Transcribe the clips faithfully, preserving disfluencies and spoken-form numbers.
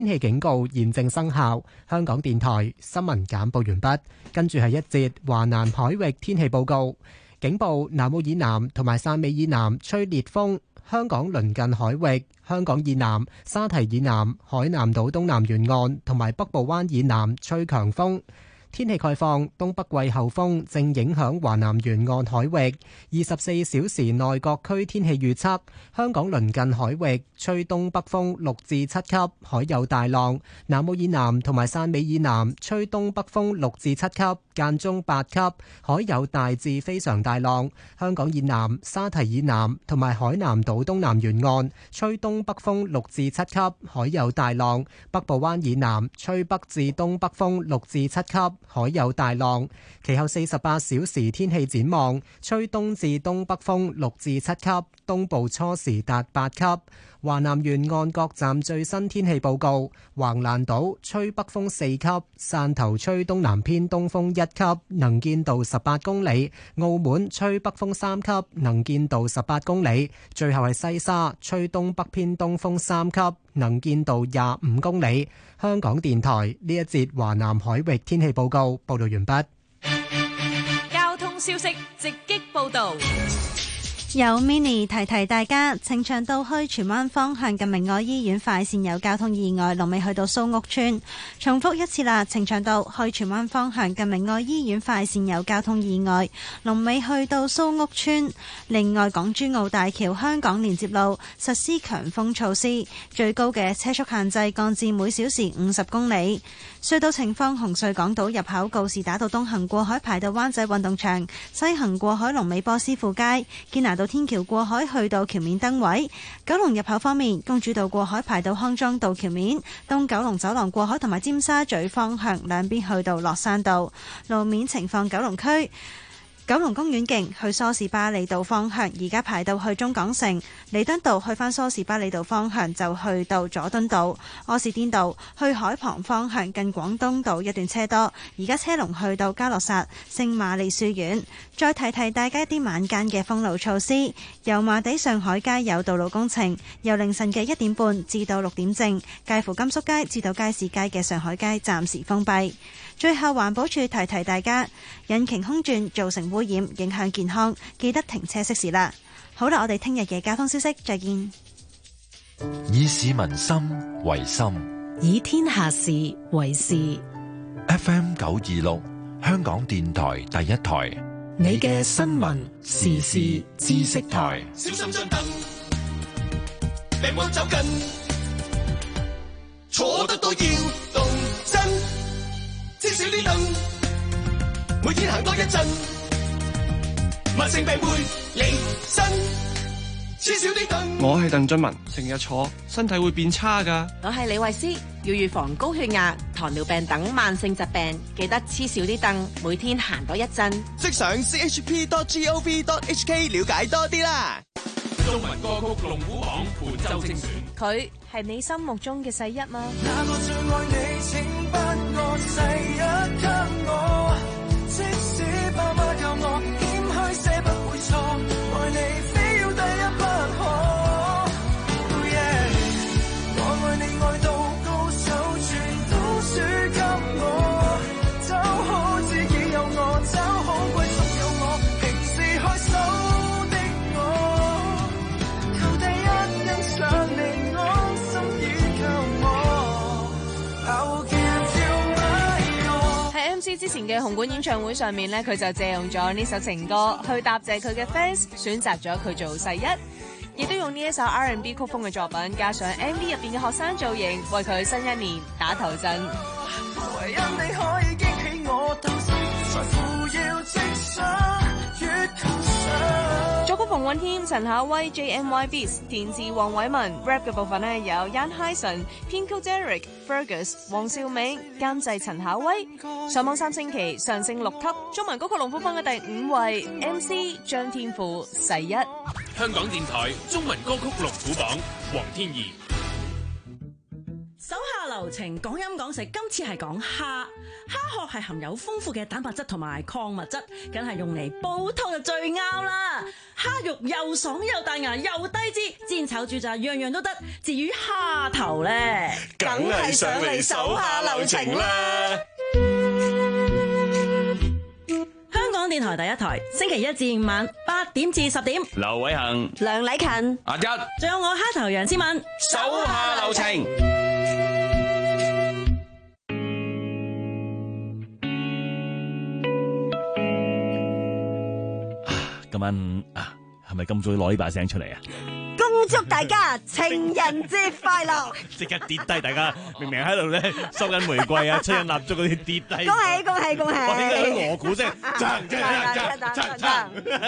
天氣警告現正生效。香港電台新聞簡報完畢，跟住係一節華南海域天氣報告。警報：南澳以南同埋汕尾以南吹烈風。香港鄰近海域、香港以南、沙堤以南、海南島東南沿岸同埋北部灣以南吹強風。天氣概況：東北季候風正影響華南沿岸海域。二十四小時內各區天氣預測：香港鄰近海域吹東北風六至七級，海有大浪；南澳以南同埋汕尾以南吹東北風六至七級，間中八級，海有大至非常大浪。香港以南、沙堤以南同埋海南島東南沿岸吹東北風六至七級，海有大浪。北部灣以南吹北至東北風六至七級，海有大浪。其後四十八小時天氣展望，吹東至東北風六至七級，東部初時達八級。華南沿岸各站最新天氣報告：橫瀾島吹北風四級，汕頭吹東南偏東風一級，能見度十八公里；澳門吹北風三級，能見度十八公里。最後係西沙吹東北偏東風三級，能見度廿五公里。香港電台呢一節華南海域天氣報告報道完畢。 交通消息直擊報道。 有 mini 提提大家，呈祥道去荃灣方向近明愛醫院快線有交通意外，龍尾去到蘇屋村。重複一次啦，呈祥道去荃灣方向近明愛醫院快線有交通意外，龍尾去到蘇屋村。另外，港珠澳大橋香港連接路實施強風措施，最高嘅車速限制降至每小時五十公里。隧道情況：紅隧港島入口告士打道東行過海排到灣仔運動場，西行過海龍尾波斯富街，堅拿道天橋過海去到橋面燈位。九龍入口方面，公主道過海排到康莊道橋面，東九龍走廊過海同埋尖沙咀方向兩邊去到落山道。路面情況：九龍區九龍公園徑去梳士巴利道方向，而家排到去中港城；彌敦道去返梳士巴利道方向就去到佐敦道；柯士甸道去海旁方向近廣東道一段車多，而家車龍去到嘉諾撒聖瑪利書院。再提提大家一啲晚間嘅封路措施，油麻地上海街有道路工程，由凌晨嘅一點半至到六點正，介乎甘肅街至到街市街嘅上海街暫時封閉。最後，環保署提提大家，引擎空轉造成污染，影響健康，記得停車熄匙啦。好啦，我哋聽日嘅交通消息再見。 以市民心為心， 以天下事為事。 F M 九二六，香港電台第一台， 你嘅新聞時事知識台。 小心張凳，病魔走近，坐得多要動真。黐少啲凳，每天行多一陣，慢性病會離身。黐少啲凳。 我係鄧俊文，成日坐，身體會變差㗎。 我係李慧詩，要預防高血壓、糖尿病等慢性疾病，記得黐少啲凳，每天行多一陣。 即上 c h p dot gov dot h k 了解多啲啦。中文歌曲龍虎榜伴奏精選， 佢係你心目中嘅世一嗎？ 那個最愛你，請不愛世一給我，即使爸媽教我謙虛些不會錯，愛你非要第一不可。Oh yeah， 我愛你愛到高手全都輸給我，找好自己有我，找好歸宿有我，平時開手。 之前嘅紅館演唱會上面呢，佢就借用咗呢首情歌去答謝佢嘅 fans， 選擇咗佢做世一，亦都用呢一首 R and B 曲風嘅作品，加上 M V 入邊嘅學生造型，為佢新一年打頭陣。唯因你可以激起我鬥志，財富要即想越求上。作曲馮允謙、陳巧威、J M Y Beats， 填詞黃偉文 ，rap 嘅部分呢有 Yan Hyson、編曲 Derek、Fergus、黃兆銘，監製陳巧威。上網三星期上升六級，中文歌曲龍虎榜嘅第五位 ，M C 張天賦世一。 香港電台中文歌曲龍虎榜，黃天怡。 手下流程講飲講食，今次係講蝦。蝦殼係含有豐富嘅蛋白質同埋礦物質，梗係用嚟煲湯就最啱啦。蝦肉又爽又彈牙又低脂，煎炒煮炸樣樣都得。至於蝦頭咧， 梗係上嚟手下留情啦！ 香港電台第一台，星期一至五晚八點至十點， 劉偉恒、 梁禮勤、 阿一， 仲有我蝦頭楊思敏， 手下留情。 今晚啊，係咪咁早攞呢把聲出嚟啊？ 恭祝大家情人節快樂！ 即刻跌低，大家明明喺度咧收緊玫瑰啊，吹緊蠟燭嗰啲跌低。 恭喜恭喜恭喜！ 我應該喺鑼鼓聲，鏘鏘鏘鏘鏘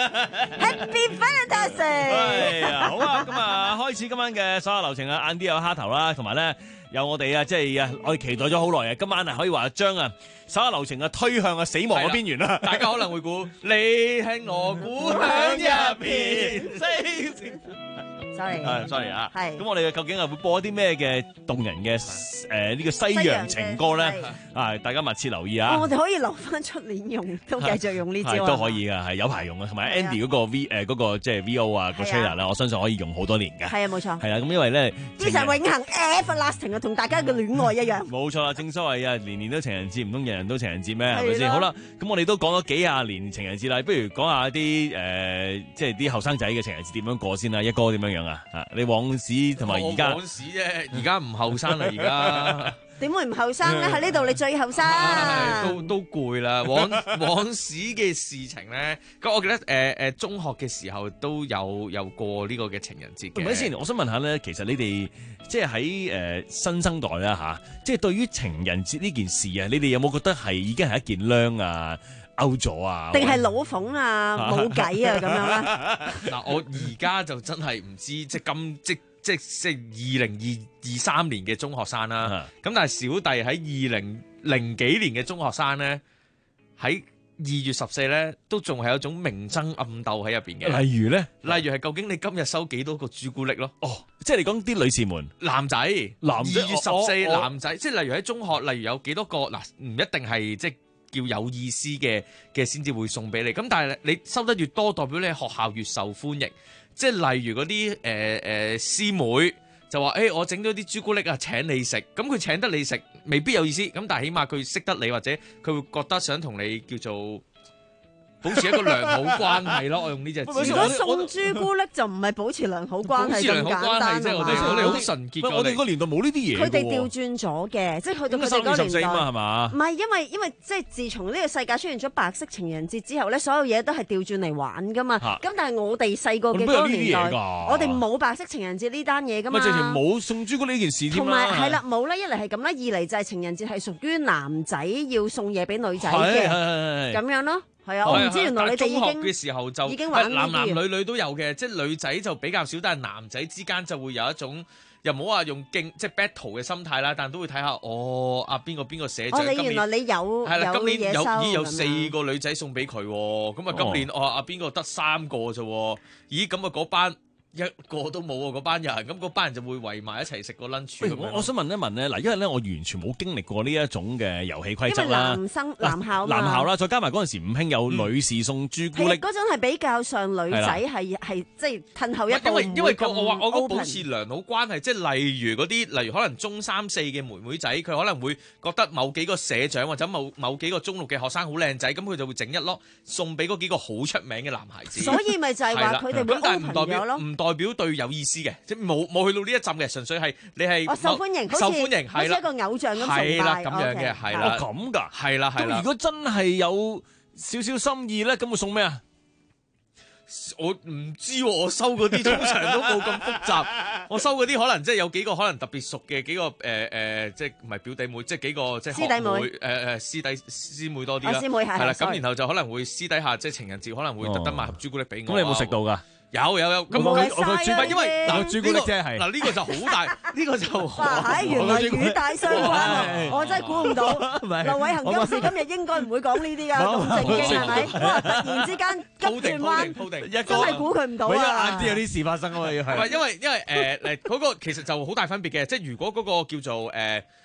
Happy Valentine's Day！ 哎呀，好啊，咁啊，開始今晚嘅所有流程啊，晏啲有蝦頭啦，同埋咧有我哋啊，即係啊，我哋期待咗好耐啊，今晚啊可以話將啊所有流程啊推向啊死亡嘅邊緣啦。 大家可能會估你喺我故鄉入邊星。 sorry， 係 sorry 啊， 係咁我哋究竟係會播一啲咩嘅動人嘅誒呢個西洋情歌咧？啊，大家密切留意啊！ 我哋可以留翻出年用，都繼續用呢招都可以噶，係有排用啊。同埋 Andy 嗰個 V 誒嗰個即係 V O 啊個 trailer 啦，我相信可以用好多年㗎。 係啊，冇錯。 係啦，咁因為咧， 呢就係永恆 everlasting 啊，同大家嘅戀愛一樣。 冇錯啦，正所謂啊，年年都情人節，唔通人人都情人節咩？係咪先？好啦，咁我哋都講咗幾廿年情人節啦，不如講下啲誒，即係啲後生仔嘅情人節點樣過先啦？一哥點樣樣啊？啊，你往事同埋而家往事啫，而家唔後生啦，而家。 點會唔後生咧？喺呢度你最後生， 都都攰啦。往往事嘅事情咧，咁我記得誒誒、呃、中學嘅時候都有有過呢個嘅情人節嘅。 唔係先，我想問下咧，其實你哋即係喺誒新生代啦吓，即係對於情人節呢件事啊，你哋有冇覺得係已經係一件靚啊？勾咗啊？ 定係老馮啊？冇計啊咁樣啦。 嗱，我而家就真係唔知，即係咁即即即二零二二三年嘅中學生啦。咁但係小弟喺二零零幾年嘅中學生咧，喺二月十四咧，都仲係有種明爭暗鬥喺入邊嘅。 例如咧， 例如係究竟你今日收幾多個朱古力咯？ 哦，即係你講啲女士們， 男仔， 男仔二月十四男仔，即係例如喺中學，例如有幾多個嗱，唔一定係即係叫有意思嘅嘅先至會送俾你。咁但係你收得越多，代表你喺學校越受歡迎。即係例如嗰啲誒誒師妹就話誒、欸、我整咗啲朱古力啊請你食，咁佢請得你食未必有意思，咁但係起碼佢識得你，或者佢會覺得想同你叫做保持一個良好關係咯。我用呢隻字。 如果送朱古力就唔係保持良好關係咁簡單啫。我哋我哋好純潔。 我哋個年代冇呢啲嘢。 佢哋調轉咗嘅，即係去到佢哋嗰個年代係嘛？ 唔係，因為因為即係自從呢個世界出現咗白色情人節之後咧，所有嘢都係調轉嚟玩噶嘛。咁但係我哋細個嘅嗰個年代，我哋冇白色情人節呢單嘢噶嘛。 咪直情冇送朱古力呢件事添啦。 同埋係啦，冇咧，一嚟係咁啦，二嚟就係情人節係屬於男仔要送嘢俾女仔嘅，咁樣咯。係啊，我唔知原來你哋已經中學嘅時候就已經玩男男女女都有嘅，即係女仔就比較少，但係男仔之間就會有一種又唔好話用競即係 battle 嘅心態啦，但都會睇下哦啊邊個邊個寫獎。 哦，你原來你有係啦，今年有已經有四個個女仔送俾佢，咁啊今年哦啊邊個得三個啫？咦咁啊嗰班。一個都冇喎，嗰班人，咁嗰班人就會圍埋一齊食個 lunch。 我我想問一問咧，嗱，因為咧我完全冇經歷過呢一種嘅遊戲規則啦。 男生男校男校啦，再加埋嗰陣時唔興有女士送朱古力。 嗰陣係比較上女仔係係即係褪後一步。 因為因為我話我講保持良好關係，即係例如嗰啲，例如可能中三四嘅妹妹仔，佢可能會覺得某幾個社長或者某某幾個中六嘅學生好靚仔，咁佢就會整一粒送俾嗰幾個好出名嘅男孩子。 所以咪就係話佢哋會 open 咗咯。 唔代表對有意思嘅，即係冇冇去到呢一陣嘅，純粹係你係、 哦、受歡迎， 受歡迎好似一個偶像咁崇拜， 係啦咁樣嘅，係啦咁㗎， 係啦係啦。 咁如果真係有少少心意咧，咁會送咩啊？ 我唔知喎，我收嗰啲通常都冇咁複雜。我收嗰啲可能即係有幾個可能特別熟嘅幾個誒誒、呃，即係唔係表弟妹，即係幾個即係師弟妹誒誒、呃、師弟師妹多啲啦。 師妹係係啦， 咁然後就可能會私底下即係情人節可能會特登買盒朱古力俾我。 咁你有冇食到㗎？ 有有有，咁我我個朱古力，因為嗱朱古力啫係嗱呢個就好大，呢個就哇係原來與大相關喎，我真係估唔到。劉偉恒今時今日應該唔會講呢啲㗎，咁正經係咪？哇！突然之間急轉彎，真係估佢唔到啊！ 晏啲有啲事發生啊嘛，要係。 唔係因為因為誒誒嗰個其實就好大分別嘅，即係如果嗰個叫做誒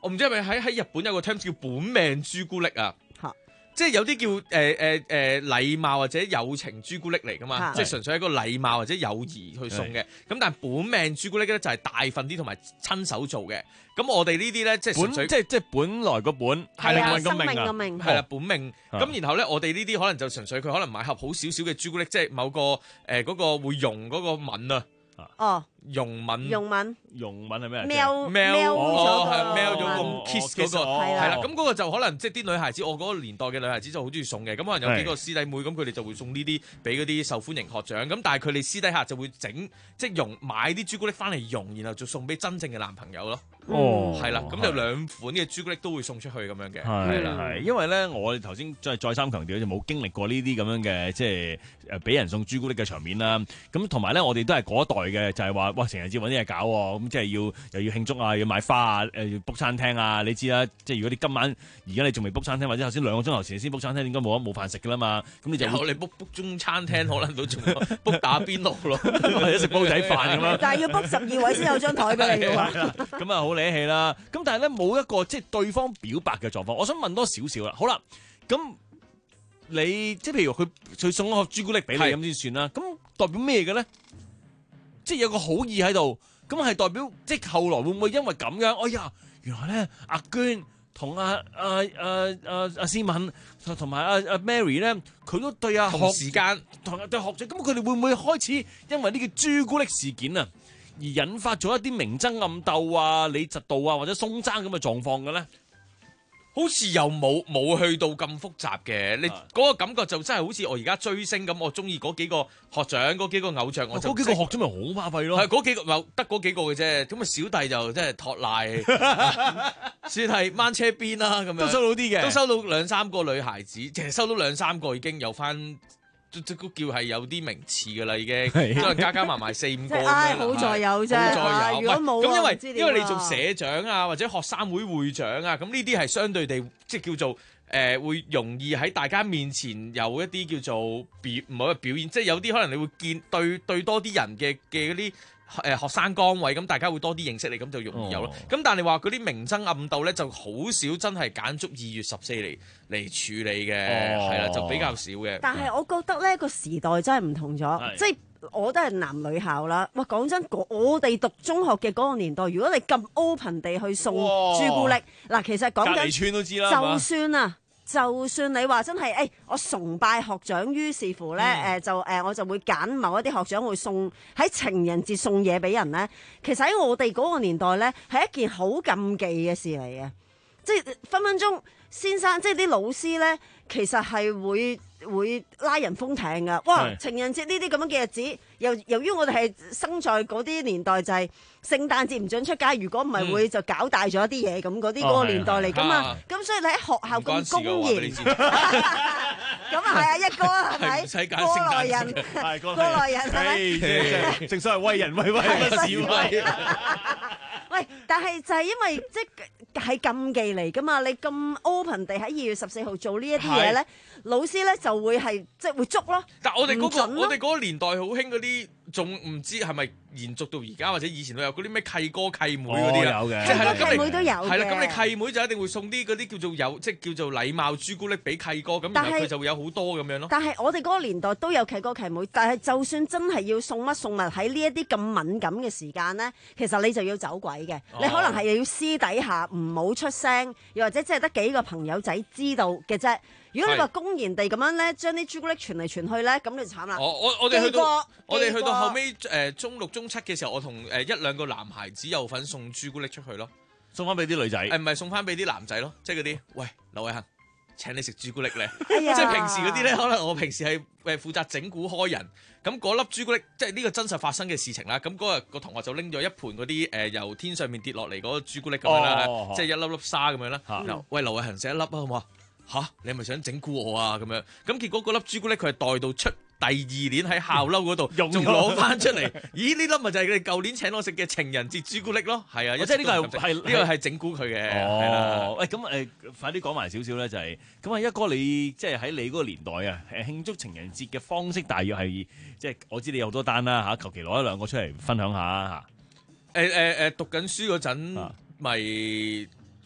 我唔知係咪喺喺日本有個 term 叫本命朱古力啊。即係有啲叫誒誒誒禮貌或者友情朱古力嚟噶嘛，即係純粹係一個禮貌或者友誼去送嘅。咁但係本命朱古力咧就係大份啲同埋親手做嘅。咁我哋呢啲咧即係純粹即係即係本來個本係命運個命啊， 係啦本命。咁然後咧我哋呢啲可能就純粹佢可能買盒好少少嘅朱古力，即係某個誒嗰個會溶嗰個紋啊。 哦， 容敏， 容敏， 容敏係咩？ 喵喵哦， 係喵咗個 kiss 嗰個， 係係啦。咁嗰個就可能即係啲女孩子，我嗰個年代嘅女孩子就好中意送嘅。咁可能有幾個師弟妹，咁佢哋就會送呢啲俾嗰啲受歡迎學長。咁但係佢哋私底下就會整即係溶買啲朱古力翻嚟溶，然後就送俾真正嘅男朋友咯。 哦， 係啦，咁就兩款嘅朱古力都會送出去咁樣嘅。 係啦，係，因為咧，我哋頭先再再三強調就冇經歷過呢啲咁樣嘅，即係誒俾人送朱古力嘅場面啦。咁同埋咧，我哋都係嗰一代嘅，就係話哇，情人節揾啲嘢搞喎，咁即係要又要慶祝啊，要買花啊，誒要 book 餐廳啊，你知啦，即係如果你今晚而家你仲未 book 餐廳，或者頭先兩個鐘頭前先 book 餐廳，應該冇冇飯食噶啦嘛。咁你就你 book book 中餐廳，可能都仲 book 打邊爐咯， 或者食煲仔飯咁樣。 但係要 book 十二位先有張台俾你嘅喎。 咁啊好理氣啦。咁但係咧冇一個即係對方表白嘅狀況，我想問多少少啦。好啦，咁你即係譬如佢佢送一盒朱古力俾你咁先算啦。咁代表咩嘅咧？即係有個好意喺度，咁係代表即係後來會唔會因為咁樣？哎呀，原來咧阿娟同阿阿阿阿阿思敏同埋阿阿 Mary 咧，佢都對阿同時間同對學長，咁佢哋會唔會開始因為呢個朱古力事件啊？而引發咗一啲明爭暗鬥啊、理嫉妒啊或者鬆爭咁嘅狀況嘅咧， 好似又冇冇去到咁複雜嘅。你嗰個感覺就真係好似我而家追星咁，我中意嗰幾個學長、嗰幾個偶像，我就嗰幾個學長咪好巴閉咯。 係嗰幾個，咪得嗰幾個嘅啫。咁啊，小弟就真係托賴，算係掹車邊啦咁樣。 都收到啲嘅， 都收到兩三個女孩子，其實收到兩三個已經有翻。都都叫係有啲名次㗎啦，已經，即係加加埋埋四五個咁樣。 好在有啫， 好在有。 如果冇咁因為因為你做社社長啊，或者學生會會長啊，咁呢啲係相對地即係叫做誒、呃、會容易喺大家面前有一啲叫做表唔好話表演，即係有啲可能你會見對對多啲人嘅嘅嗰啲。誒學生崗位咁，大家會多啲認識你，咁就容易有咯。咁、哦、但係你話嗰啲明爭暗鬥咧，就好少真係揀足二月十四嚟嚟處理嘅，係啦、哦，就比較少嘅。 但係我覺得咧個時代真係唔同咗，即係我都係男女校啦。哇，講真，我哋讀中學嘅嗰個年代，如果你咁 open 地去送朱古力，嗱，其實講緊隔離村都知啦， 就算啊。就算你話真係，誒、欸，我崇拜學長，於是乎咧，誒、嗯呃、就誒、呃、我就會揀某一啲學長會送喺情人節送嘢俾人咧。其實喺我哋嗰個年代咧，係一件好禁忌嘅事嚟嘅，即係分分鐘先生，即係啲老師咧，其實係會會拉人封艇噶。哇！情人節呢啲咁樣嘅日子，由由於我哋係生在嗰啲年代，就係聖誕節唔準出街，如果唔係會就搞大咗一啲嘢，咁嗰啲嗰個年代嚟噶嘛。咁所以你喺學校咁公然，咁啊係啊，一哥係咪？過來人，過來人係咪？ 正所謂為人為為不是為。 喂，但係就係因為即係禁忌嚟噶嘛，你咁 open 地喺二月十四號做呢一啲嘢咧，老師咧就會係即係會捉咯。 但係我哋嗰個我哋嗰個年代好興嗰啲，仲唔知係咪延續到而家，或者以前都有嗰啲咩契哥契妹嗰啲啊？ 有嘅， 即係契妹都有嘅。 係啦，咁你契妹就一定會送啲嗰啲叫做有即係叫做禮貌朱古力俾契哥，咁然後佢就會有好多咁樣咯。 但係我哋嗰個年代都有契哥契妹，但係就算真係要送乜送物喺呢一啲咁敏感嘅時間咧，其實你就要走鬼嘅，哦、你可能係要私底下唔好出聲，又或者即係得幾個朋友仔知道嘅啫。如果你話公然地咁樣咧，將啲朱古力傳嚟傳去咧，咁你就慘啦。 我我我哋去到我哋去到後尾誒、呃、中六中七嘅時候，我同誒一兩個男孩子有份送朱古力出去咯， 送翻俾啲女仔。誒唔係送翻俾啲男仔咯，即係嗰啲喂劉偉恒請你食朱古力咧， 哎、呀即係平時嗰啲咧，可能我平時係誒負責整蠱開人，咁嗰粒朱古力即係呢個真實發生嘅事情啦。咁嗰日個同學就拎咗一盤嗰啲誒由天上面跌落嚟嗰個朱古力咁樣啦，哦、即係一粒粒沙咁樣啦。嗯、然後喂劉偉恒食一粒啊，好唔好啊？吓，你係咪想整蠱我啊？咁樣，咁結果嗰粒朱古力佢係帶到出第二年喺校褸嗰度，仲攞翻出嚟。咦？呢粒咪就係佢哋舊年請我食嘅情人節朱古力咯？係啊，即係呢個係呢個係整蠱佢嘅。 哦，喂，咁誒，快啲講埋少少咧，就係咁啊！一哥，你即係喺你嗰個年代啊，慶祝情人節嘅方式，大約係即係我知你有好多單啦嚇，求其攞一兩個出嚟分享下嚇。 誒誒誒，讀緊書嗰陣咪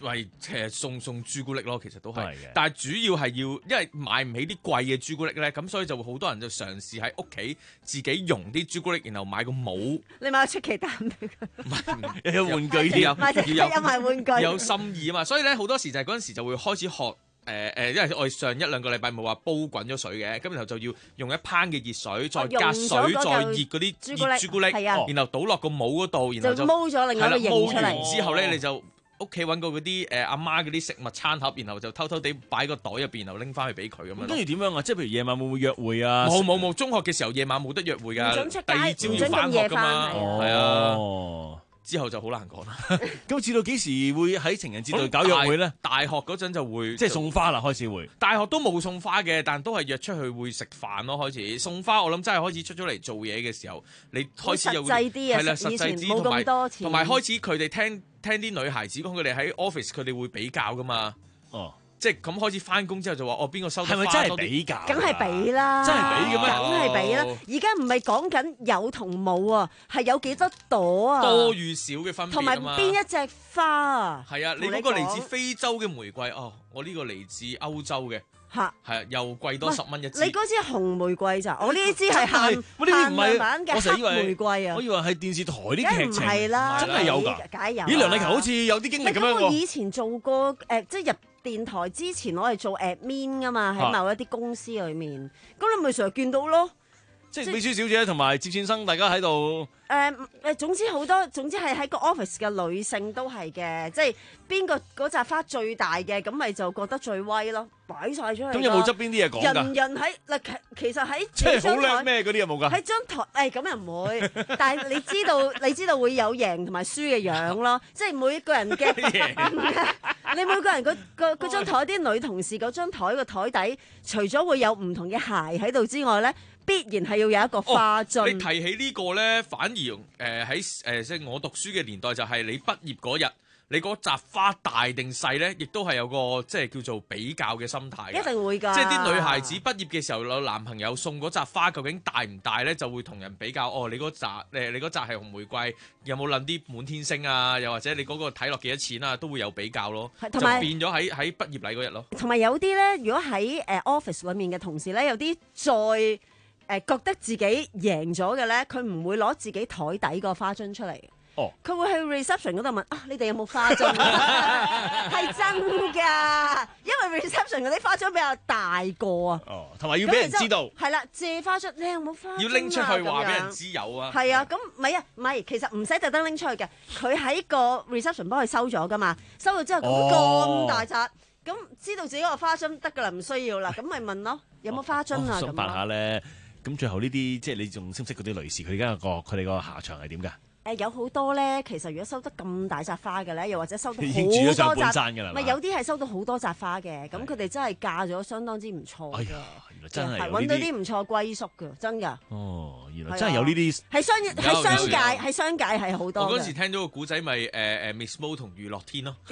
為其實送送朱古力咯，其實都係係嘅， 但係主要係要，因為買唔起啲貴嘅朱古力咧，咁所以就會好多人就嘗試喺屋企自己溶啲朱古力，然後買個帽， 你買個出奇蛋俾佢， 有玩具添， 買隻要有有埋玩具， 有心意啊嘛，所以咧好多時就係嗰陣時就會開始學。誒誒、呃，因為我哋上一兩個禮拜冇話煲滾咗水嘅，咁然後就要用一烹嘅熱水，再加水，再熱嗰啲熱朱古力， 係啊， 然後倒落個帽嗰度，然後就煲咗另外一個形出嚟。 完之後咧，你就屋企揾個嗰啲誒阿媽嗰啲食物餐盒，然後就偷偷地擺個袋入邊，然後拎翻去俾佢咁樣。 跟住點樣啊？即係譬如夜晚會唔會約會啊？ 冇冇冇，中學嘅時候夜晚冇得約會㗎，第二朝要翻學㗎嘛，係啊。之後就好難講啦。 咁至到幾時會喺情人節度搞約會咧？ 大學嗰陣就會即係送花啦，開始會。 大學都冇送花嘅，但都係約出去會食飯咯。開始送花，我諗真係開始出咗嚟做嘢嘅時候，你開始有實際啲啊， 係啦，實際啲冇咁多錢， 同埋開始佢哋聽聽啲女孩子講，佢哋喺 office 佢哋會比較噶嘛。 哦。 即係咁開始翻工之後就話哦邊個收得花係咪真係比較？ 梗係比啦， 真係比嘅咩？ 梗係比啦！而家唔係講緊有同冇啊，係有幾多朵啊？ 多與少嘅分別同埋邊一隻花啊？ 係啊，你嗰個嚟自非洲嘅玫瑰哦，我呢個嚟自歐洲嘅。 嚇， 係啊，又貴多十蚊一支。 你嗰支紅玫瑰咋？我呢支係限限量版嘅黑玫瑰啊！ 我以為係電視台啲劇情， 唔係啦， 真係有㗎。 梗係有。 咦，梁麗琴好似有啲經歷咁樣喎。 我以前做過誒，即係入電台之前，我係做 admin 㗎嘛，喺某一啲公司裏面。咁你咪成日見到咯。 即係秘書小姐同埋接線生，大家喺度。 誒誒，總之好多，總之係喺個 office 嘅女性都係嘅，即係邊個嗰扎花最大嘅，咁咪就覺得最威咯，擺晒出嚟。 咁有冇側邊啲嘢講㗎？ 人人喺嗱，其實喺即係好叻咩嗰啲有冇㗎？ 喺張台誒咁又唔會，但係你知道你知道會有贏同埋輸嘅樣咯，即係每一個人嘅。你每個人嗰個嗰張台啲女同事嗰張台個台底，除咗會有唔同嘅鞋喺度之外咧，必然係要有一個花樽。 哦、你提起呢個咧，反而誒喺誒即係我讀書嘅年代，就係你畢業嗰日，你嗰扎花大定細咧，亦都係有個即係叫做比較嘅心態。 一定會㗎。 即係啲女孩子畢業嘅時候，有男朋友送嗰扎花究竟大唔大咧，就會同人比較。哦，你嗰扎誒，你嗰扎係紅玫瑰，有冇撚啲滿天星啊？又或者你嗰個睇落幾多錢啊？都會有比較咯。就變咗喺喺畢業禮嗰日咯。 同埋有啲咧，如果喺誒 office 裡面嘅同事咧，有啲再。誒覺得自己贏咗嘅咧，佢唔會攞自己台底個花樽出嚟。 哦， 佢會去 reception 嗰度問啊，你哋有冇花樽？係真㗎，因為 reception 嗰啲花樽比較大個啊。 哦，同埋要俾人知道。係啦，借花樽，你有冇花樽啊？ 要拎出去話俾人知有啊。 係啊，咁唔係啊，唔係，其實唔使特登拎出去嘅，佢喺個 reception 幫佢收咗㗎嘛，收咗之後咁咁大扎，咁知道自己個花樽得㗎啦，唔需要啦，咁咪問咯，有冇花樽啊？咁想問下咧。咁最後呢啲即係你仲識唔識嗰啲女士？佢而家個佢哋個下場係點㗎？誒、 呃、有好多咧，其實如果收得咁大扎花嘅咧，又或者收到好已經住咗上多扎， 半山㗎啦。 唔係有啲係收到好多扎花嘅，咁佢哋真係嫁咗相當之唔錯嘅。 哎呀，原來真係揾到啲唔錯歸宿㗎，真㗎。 哦，原來真係有呢啲喺商喺商界喺商界係好多。 我嗰時聽到個古仔咪誒誒 Miss Mo 同娛樂天咯。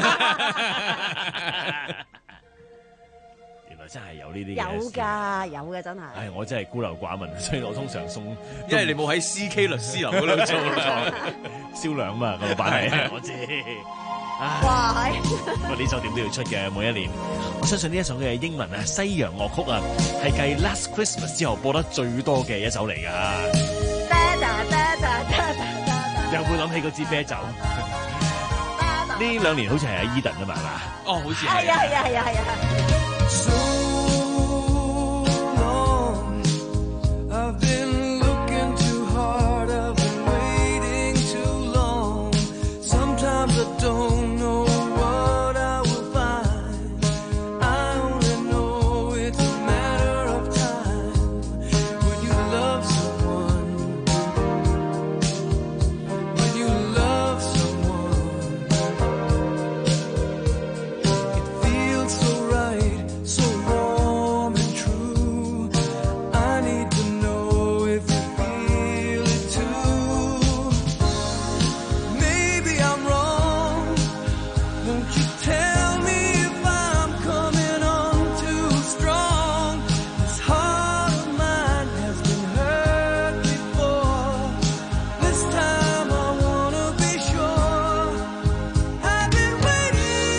真係有呢啲有㗎，有嘅真係。 唉，我真係孤陋寡聞，所以我通常送， 因為你冇喺 C K 律師樓嗰度做銷量嘛，個老闆係我知。 哇！ 不過呢首點都要出嘅，每一年。我相信呢一首嘅英文啊西洋樂曲啊，係繼 Last Christmas 之後播得最多嘅一首嚟㗎。又會諗起嗰支啤酒。呢兩年好似係阿 Eden 啊嘛，係嘛？ 哦，好似係。 係啊係啊係啊係啊。 So long, I've been looking too hard, I've been waiting too long. Sometimes I don't know what I will find. I only know it's a matter of time. When you love someone, when you love someone, it feels so right. So warm and true. I need to know if you feel it too. Maybe I'm wrong. Won't you tell me if I'm coming on too strong? This heart of mine has been hurt before. This time I wanna be sure. I've been waiting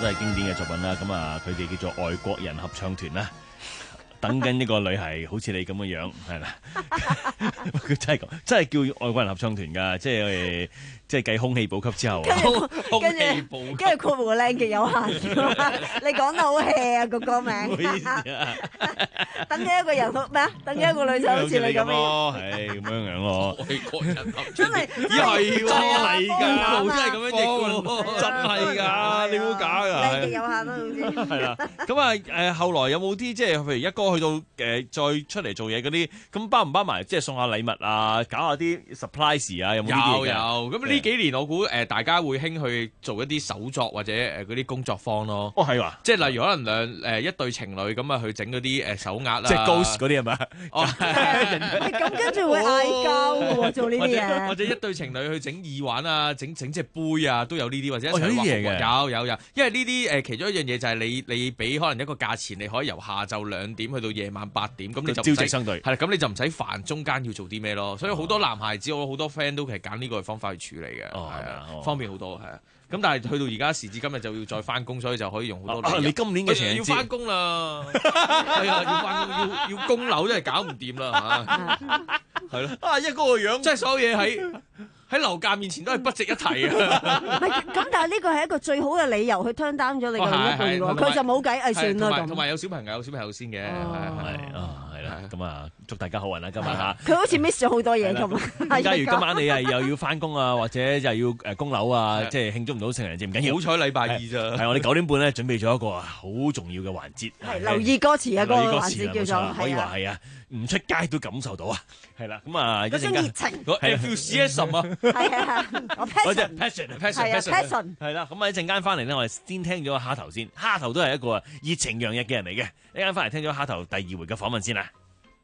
都係經典嘅作品啦。咁啊，佢哋叫做外國人合唱團啦。等緊一個女係好似你咁嘅樣，係啦，佢真係咁，真係叫外國人合唱團㗎，即係即係繼空氣補給之後，空氣補給， 跟住括弧靚極有限，你講得好 hea 啊個歌名。 唔好意思啊， 等緊一個人咩啊？等緊一個女仔好似你咁咯，係咁樣樣咯。 外國人合真係係真係㗎， 真係咁樣譯喎， 真係㗎，你冇假㗎。 靚極有限啦，好似。 係啦，咁啊誒，後來有冇啲即係譬如一哥去到誒再出嚟做嘢嗰啲，咁包唔包埋即係送下禮物啊，搞下啲 surprise 啊，有冇呢啲有有，咁呢幾年我估誒大家會興去做一啲手作或者誒嗰啲工作坊咯。 哦，係話， 即係例如可能兩誒一對情侶咁啊去整嗰啲誒手鐲啦， 即係 ghost 嗰啲係咪？ 哦， 咁跟住會嗌交嘅喎，做呢啲嘢。 或者一對情侶去整耳環啊，整整隻杯啊，都有呢啲，或者一齊哦有呢啲嘢嘅有有有，因為呢啲誒其中一樣嘢就係你你俾可能一個價錢，你可以由下晝兩點去到夜晚八點，咁你就唔使朝夕相對， 係啦，咁你就唔使煩中間要做啲咩咯。所以好多男孩子，我好多 friend 都係揀呢個方法去處理嘅，係啊，方便好多係啊。咁但係去到而家時至今日就要再翻工，所以就可以用好多。 啊！你今年嘅情人節要翻工啦，係啊，要翻工，要要供樓真係搞唔掂啦嚇，係咯。啊，一哥個樣，即係所有嘢喺喺樓價面前都係不值一提啊！ 咁，但係呢個係一個最好嘅理由去 turn down 咗你嘅另一半喎，佢就冇計，誒算啦咁。 同埋有小朋友，小朋友先嘅，係係啊，係啦，咁啊，祝大家好運啦，今晚嚇。 佢好似 miss 咗好多嘢咁。 假如今晚你係又要翻工啊，或者又要誒供樓啊，即係慶祝唔到情人節，唔緊要。 好彩禮拜二咋。 係我哋九點半咧準備咗一個好重要嘅環節。 係留意歌詞啊，嗰個環節叫做可以話係啊，唔出街都感受到啊。係啦，咁啊一陣間。 熱情。 個 enthusiasm 啊。 係啊，我 passion，passion，passion。 係啦，咁啊一陣間翻嚟咧，我哋先聽咗蝦頭先。蝦頭都係一個熱情洋溢嘅人嚟嘅。一陣間翻嚟聽咗蝦頭第二回嘅訪問先啦。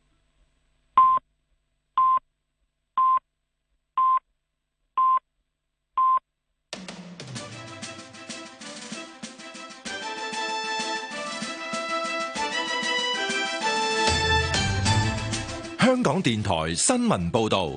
香港電台新聞報道。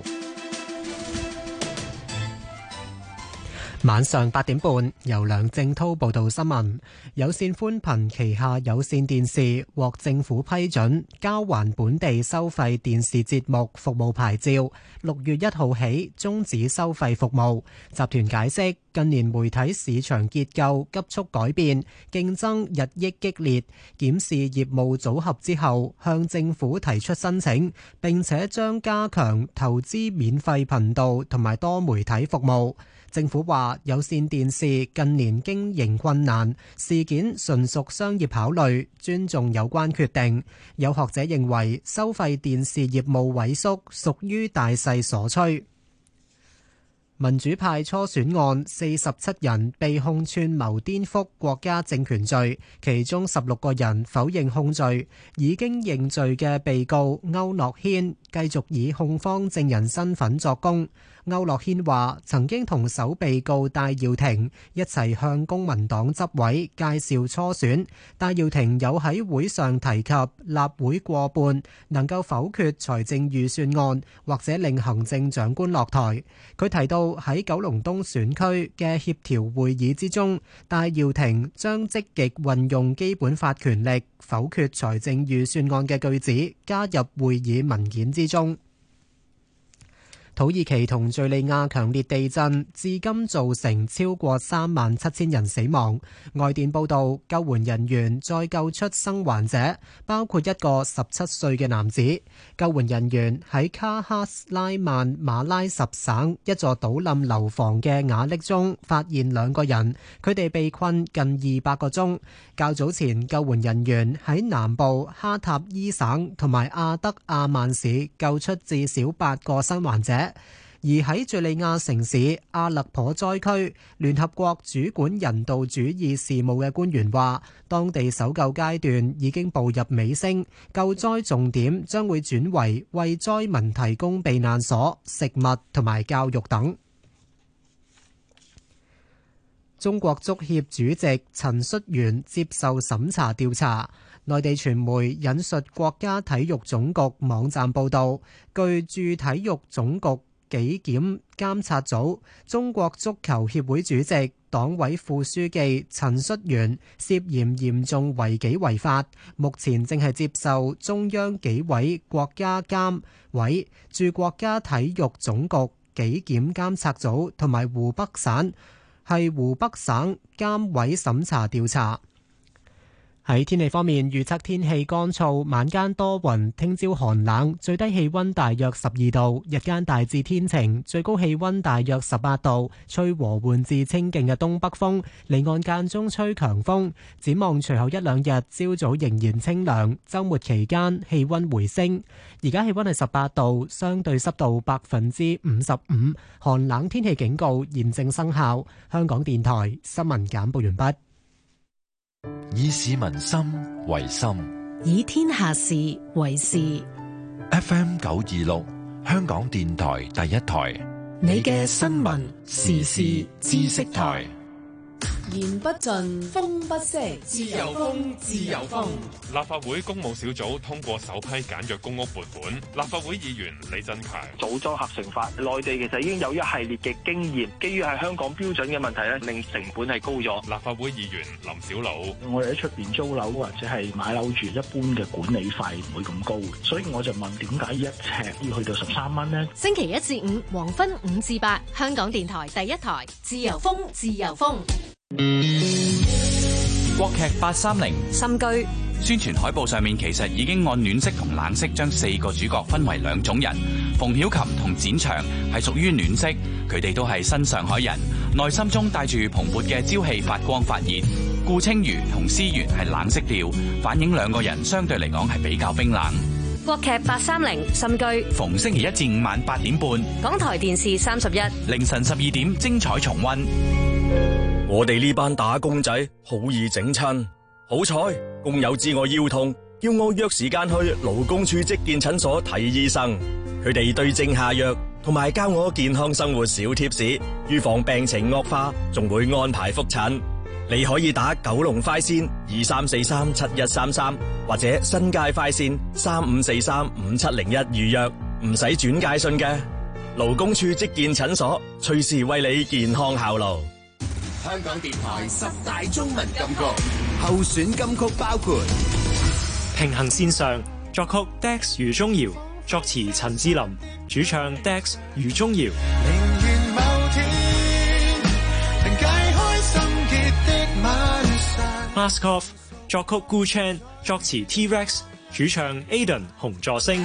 晚上八點半，由梁正滔報道新聞。有線寬頻旗下有線電視獲政府批准交還本地收費電視節目服務牌照，六月一號起終止收費服務。集團解釋，近年媒體市場結構急速改變，競爭日益激烈，檢視業務組合之後，向政府提出申請，並且將加強投資免費頻道同埋多媒體服務。政府話有線電視近年經營困難，事件純屬商業考慮，尊重有關決定。有學者認為收費電視業務萎縮屬於大勢所趨。民主派初選案，四十七人被控串謀顛覆國家政權罪，其中十六個人否認控罪。已經認罪嘅被告區諾軒繼續以控方證人身份作供。區諾軒話曾經同首被告戴耀廷一齊向公民黨執委介紹初選，戴耀廷有喺會上提及立會過半能夠否決財政預算案或者令行政長官落台。佢提到喺九龍東選區嘅協調會議之中，戴耀廷將積極運用基本法權力否決財政預算案嘅句子加入會議文件之中。土耳其同敘利亞強烈地震，至今造成超過三萬七千人死亡。外電報道，救援人員再救出生還者，包括一個十七歲嘅男子。救援人員喺卡哈拉曼馬拉什省一座倒冧樓房嘅瓦礫中發現兩個人，佢哋被困近二百個鐘。較早前，救援人員喺南部哈塔伊省同埋阿德亞曼市救出至少八個生還者。而喺敘利亞城市阿勒頗災區，聯合國主管人道主義事務嘅官員話，當地搜救階段已經步入尾聲，救災重點將會轉為為災民提供避難所、食物同埋教育等。中國足協主席陳戌源接受審查調查。內地傳媒引述國家體育總局網站報導，據駐體育總局紀檢監察組，中國足球協會主席、黨委副書記陳戌源涉嫌嚴重違紀違法，目前正係接受中央紀委國家監委駐國家體育總局紀檢監察組同埋湖北省係湖北省監委審查調查。喺天氣方面，預測天氣乾燥，晚間多雲，聽朝寒冷，最低氣溫大約十二度，日間大致天晴，最高氣溫大約十八度，吹和緩至清勁嘅東北風，離岸間中吹強風。展望隨後一兩日，朝早仍然清涼，週末期間氣溫回升。而家氣溫係十八度，相對濕度百分之五十五，寒冷天氣警告現正生效。香港電台新聞簡報完畢。 以市民心為心， 以天下事為事。 F M 九二六，香港電台第一台， 你嘅新聞時事知識台。 言不盡，風不息，自由風，自由風。 立法會公務小組通過首批簡約公屋撥款。立法會議員李振強： 組裝合成法，內地其實已經有一系列嘅經驗，基於係香港標準嘅問題咧，令成本係高咗。 立法會議員林筱魯： 我哋喺出邊租樓或者係買樓住，一般嘅管理費唔會咁高，所以我就問點解一尺要去到十三蚊呢？ 星期一至五黃昏五至八，香港電台第一台，自由風，自由風。 國劇八三零心居宣傳海報上面其實已經按暖色同冷色將四個主角分為兩種人。馮曉琴同展翔係屬於暖色，佢哋都係新上海人，內心中帶住蓬勃嘅朝氣，發光發熱。顧清瑜同思源係冷色調，反映兩個人相對嚟講係比較冰冷。 國劇八三零心居逢星期一至五晚八點半， 港台電視三十一， 凌晨十二點精彩重溫。 我哋呢班打工仔好易整親，好彩工友知我腰痛，叫我約時間去勞工處職健診所睇醫生。佢哋對症下藥，同埋教我健康生活小貼士，預防病情惡化，仲會安排覆診。你可以打九龍快線二三四三七一三三，或者新界快線三五四三五七零一預約，唔使轉介信嘅。勞工處職健診所，隨時為你健康效勞。 香港電台十大中文金曲候選金曲包括《 平行線上》，作曲 Dex 余宗堯，作詞陳志林，主唱 Dex 余宗堯。 寧願某天能解開心結的晚上。 Mask Off， 作曲 Gu Chan， 作詞 T-Rex， 主唱 Aiden 洪助星。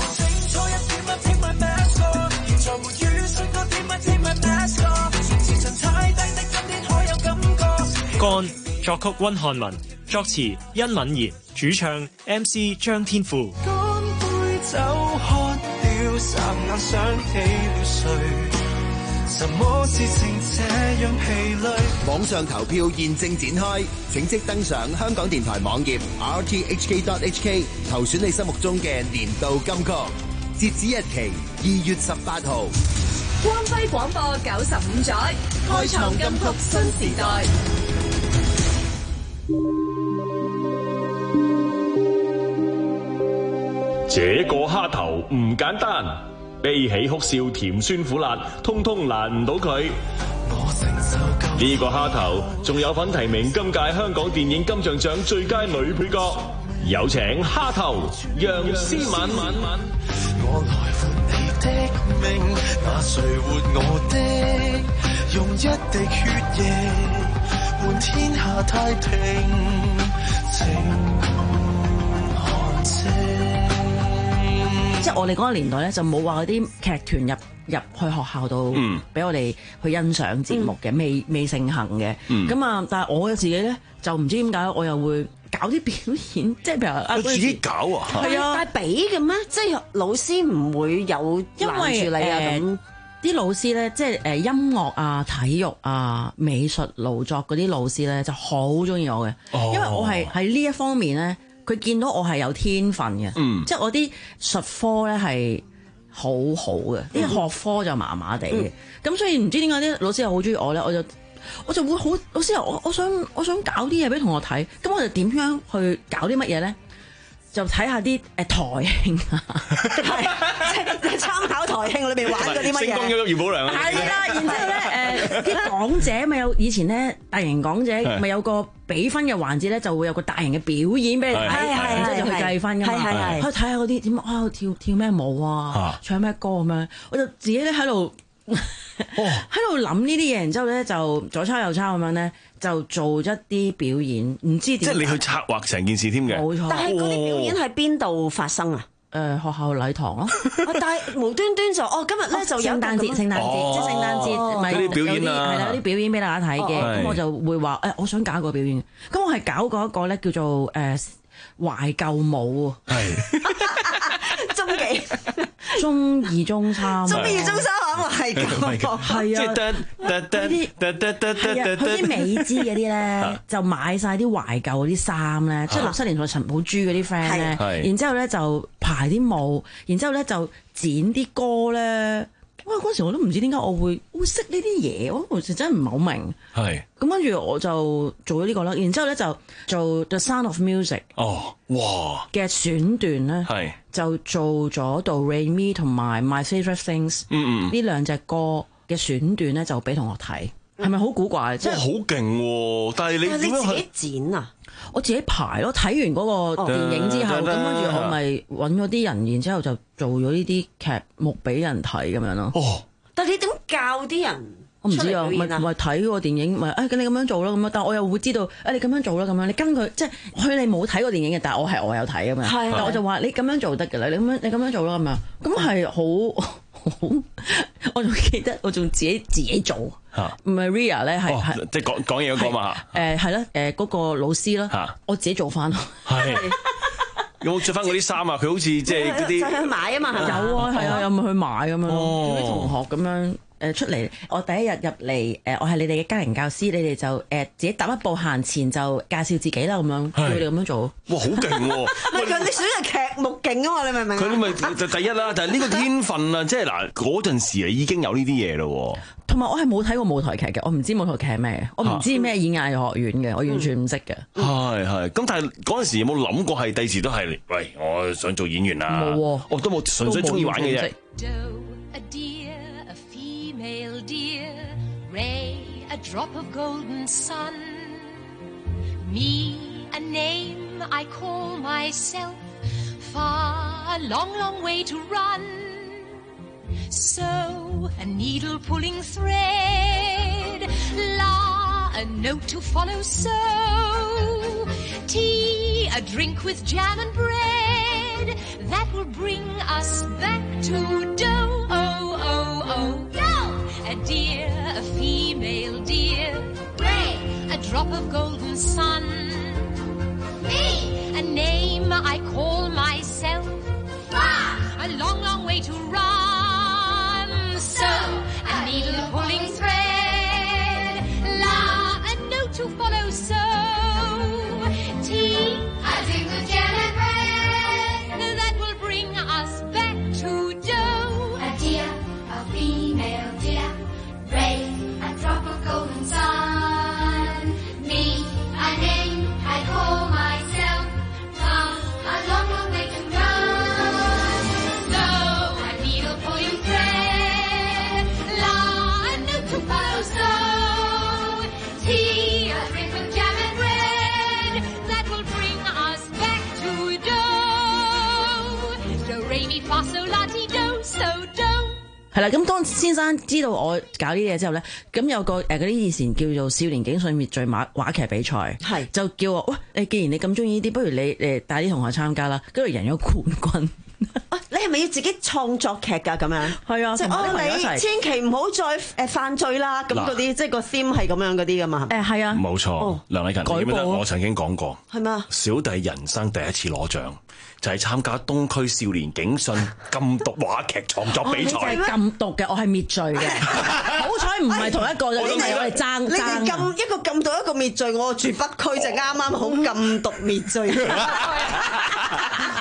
幹，作曲溫漢文，作詞殷敏賢，主唱 M C 張天賦。 乾杯酒喝掉，霎眼想起了誰？什麼事情這樣疲累？ 網上投票現正展開，請即登上香港電台網頁 r t h k dot h k 投選你心目中嘅年度金曲，截止日期二月十八號。 光輝廣播九十五載，開創金曲新時代。 這個蝦頭唔簡單，悲喜哭笑甜酸苦辣，通通難唔到佢。呢個蝦頭仲有份提名今屆香港電影金像獎最佳女配角，有請蝦頭楊思敏。 我來活你的命，那誰活我的？用一滴血液換天下太平，情寒靜。 即係我哋嗰個年代咧，就冇話嗰啲劇團入入去學校度俾我哋去欣賞節目嘅，未未盛行嘅。咁啊、嗯，但係我自己咧就唔知點解，我又會搞啲表演，即係譬如啊， 自己搞啊， 係啊，但係俾嘅咩？即係老師唔會有攔住你啊咁。 啲老師咧，即係誒音樂啊、體育啊、美術勞作嗰啲老師咧，就好中意我嘅，哦、因為我係喺呢一方面咧，佢見到我係有天分嘅，嗯、即係我啲術科咧係好好嘅，啲、嗯、學科就麻麻地嘅，咁、嗯、所以唔知點解啲老師又好中意我咧，我就我就會好老師，我我想我想搞啲嘢俾同學睇，咁我就點樣去搞啲乜嘢咧？ 就睇下啲誒台慶啊， 係即係參考台慶裏邊玩嗰啲乜嘢？ 星光熠熠耀保良啊！ 係啦，然之後咧誒啲港姐咪有以前咧大型港姐咪有個比分嘅環節咧，就會有個大型嘅表演俾你睇，然之後就去計分㗎嘛。係係，可以睇下嗰啲點啊跳跳咩舞啊，唱咩歌咁樣，我就自己咧喺度。喺度諗呢啲嘢，然之後咧就左抄右抄咁樣咧，就做一啲表演，唔知點。 即係你去策劃成件事添嘅。 冇錯。 但係嗰啲表演喺邊度發生啊？ 誒學校禮堂咯。 但係無端端就哦，今日咧就有聖誕節，聖誕節即係聖誕節，咪嗰啲表演啊， 係啦，啲表演俾大家睇嘅。咁我就會話誒，我想搞個表演。咁我係搞過一個咧叫做誒懷舊舞。係。 中幾？ 中二中三， 中二中三可能係咁， 係啊，嗰啲嗰啲美姿嗰啲咧，就買晒啲懷舊嗰啲衫咧，即係六七年代陳寶珠嗰啲 friend 咧，然之後咧就排啲舞，然之後咧就剪啲歌咧。哇！嗰時我都唔知點解我會會識呢啲嘢，我其實真係唔係好明。係。咁跟住我就做咗呢個啦，然之後咧就做 The Sound of Music。哦，哇！嘅選段咧，係就做咗 Do Re Mi 同埋 My Favorite Things。嗯嗯。呢兩隻歌嘅選段咧就俾同學睇，係咪好古怪？即係好勁喎！但係你點樣去剪啊？我自己排咯，睇完嗰個電影之後，咁跟住我咪揾咗啲人，然之後就做咗呢啲劇目俾人睇咁樣咯。哦！但係你點教啲人？我唔知啊，咪咪睇個電影，咪誒咁你咁樣做啦咁樣，但我又會知道誒你咁樣做啦咁樣，你跟佢即係佢你冇睇過電影嘅，但係我係我有睇咁樣。係。但我就話你咁樣做得㗎啦，你咁樣你咁樣做啦咁樣，咁係好好，我仲記得我仲自己自己做。Maria 咧係係即係講講嘢嗰個嘛。 誒係啦，誒嗰個老師啦，我自己做翻。係。 有冇着翻嗰啲衫啊？佢好似即係嗰啲。 就去買啊嘛。 有啊，係啊，有冇去買咁樣？啲同學咁樣。誒出嚟，我第一日入嚟，誒我係你哋嘅家庭教師，你哋就誒自己踏一步行前就介紹自己啦，咁樣叫你哋咁樣做。哇，好勁喎！唔係佢，你選嘅劇目勁啊嘛，你明唔明？ 佢咪就第一啦，但係呢個天分啊，即係嗱嗰陣時啊已經有呢啲嘢咯。 同埋我係冇睇過舞台劇嘅，我唔知舞台劇係咩，我唔知咩演藝學院嘅，我完全唔識嘅。係係，咁但係嗰陣時有冇諗過係第時都係喂，我想做演員啊？冇喎，我都冇，純粹中意玩嘅啫。 Male deer, Ray, a drop of golden sun. Me, a name I call myself. Far, a long, long way to run. So, a needle pulling thread. La, a note to follow. So, tea, a drink with jam and bread. That will bring us back to dough. Oh, oh, oh. A deer, a female deer. Ray, a drop of golden sun. Me, a name I call myself. Far, a long, long way to run. So, a needle pulling thread. La, a note to follow. So, tea, a drink with jam and bread. That will bring us back to dough. A deer, a female deer. Ray, a drop of golden sun. Me, a name I call myself. From a long, long way to run. So, a needle pulling thread. La, a note to follow. So, tea, a drink of jam and bread. That will bring us back to dough. Do, re, mi, fa, sol, la, ti, do, so, do. 係啦，咁當先生知道我搞呢啲嘢之後咧，咁有個誒嗰啲以前叫做少年警訊滅罪馬話劇比賽，係就叫我喂，誒既然你咁中意呢啲，不如你誒帶啲同學參加啦，跟住贏咗冠軍。 啊！你係咪要自己創作劇㗎？咁樣係啊，即係哦，你千祈唔好再誒犯罪啦！咁嗰啲即係個 theme 係咁樣嗰啲㗎嘛？誒係啊， 冇錯。梁禮勤，你記得我曾經講過係嘛？ 小弟人生第一次攞獎就係參加東區少年警訊禁毒話劇創作比賽。 你係禁毒嘅，我係滅罪嘅。好彩唔係同一個啫，你哋我係爭爭。 你哋禁一個禁毒，一個滅罪，我住北區就啱啱好禁毒滅罪。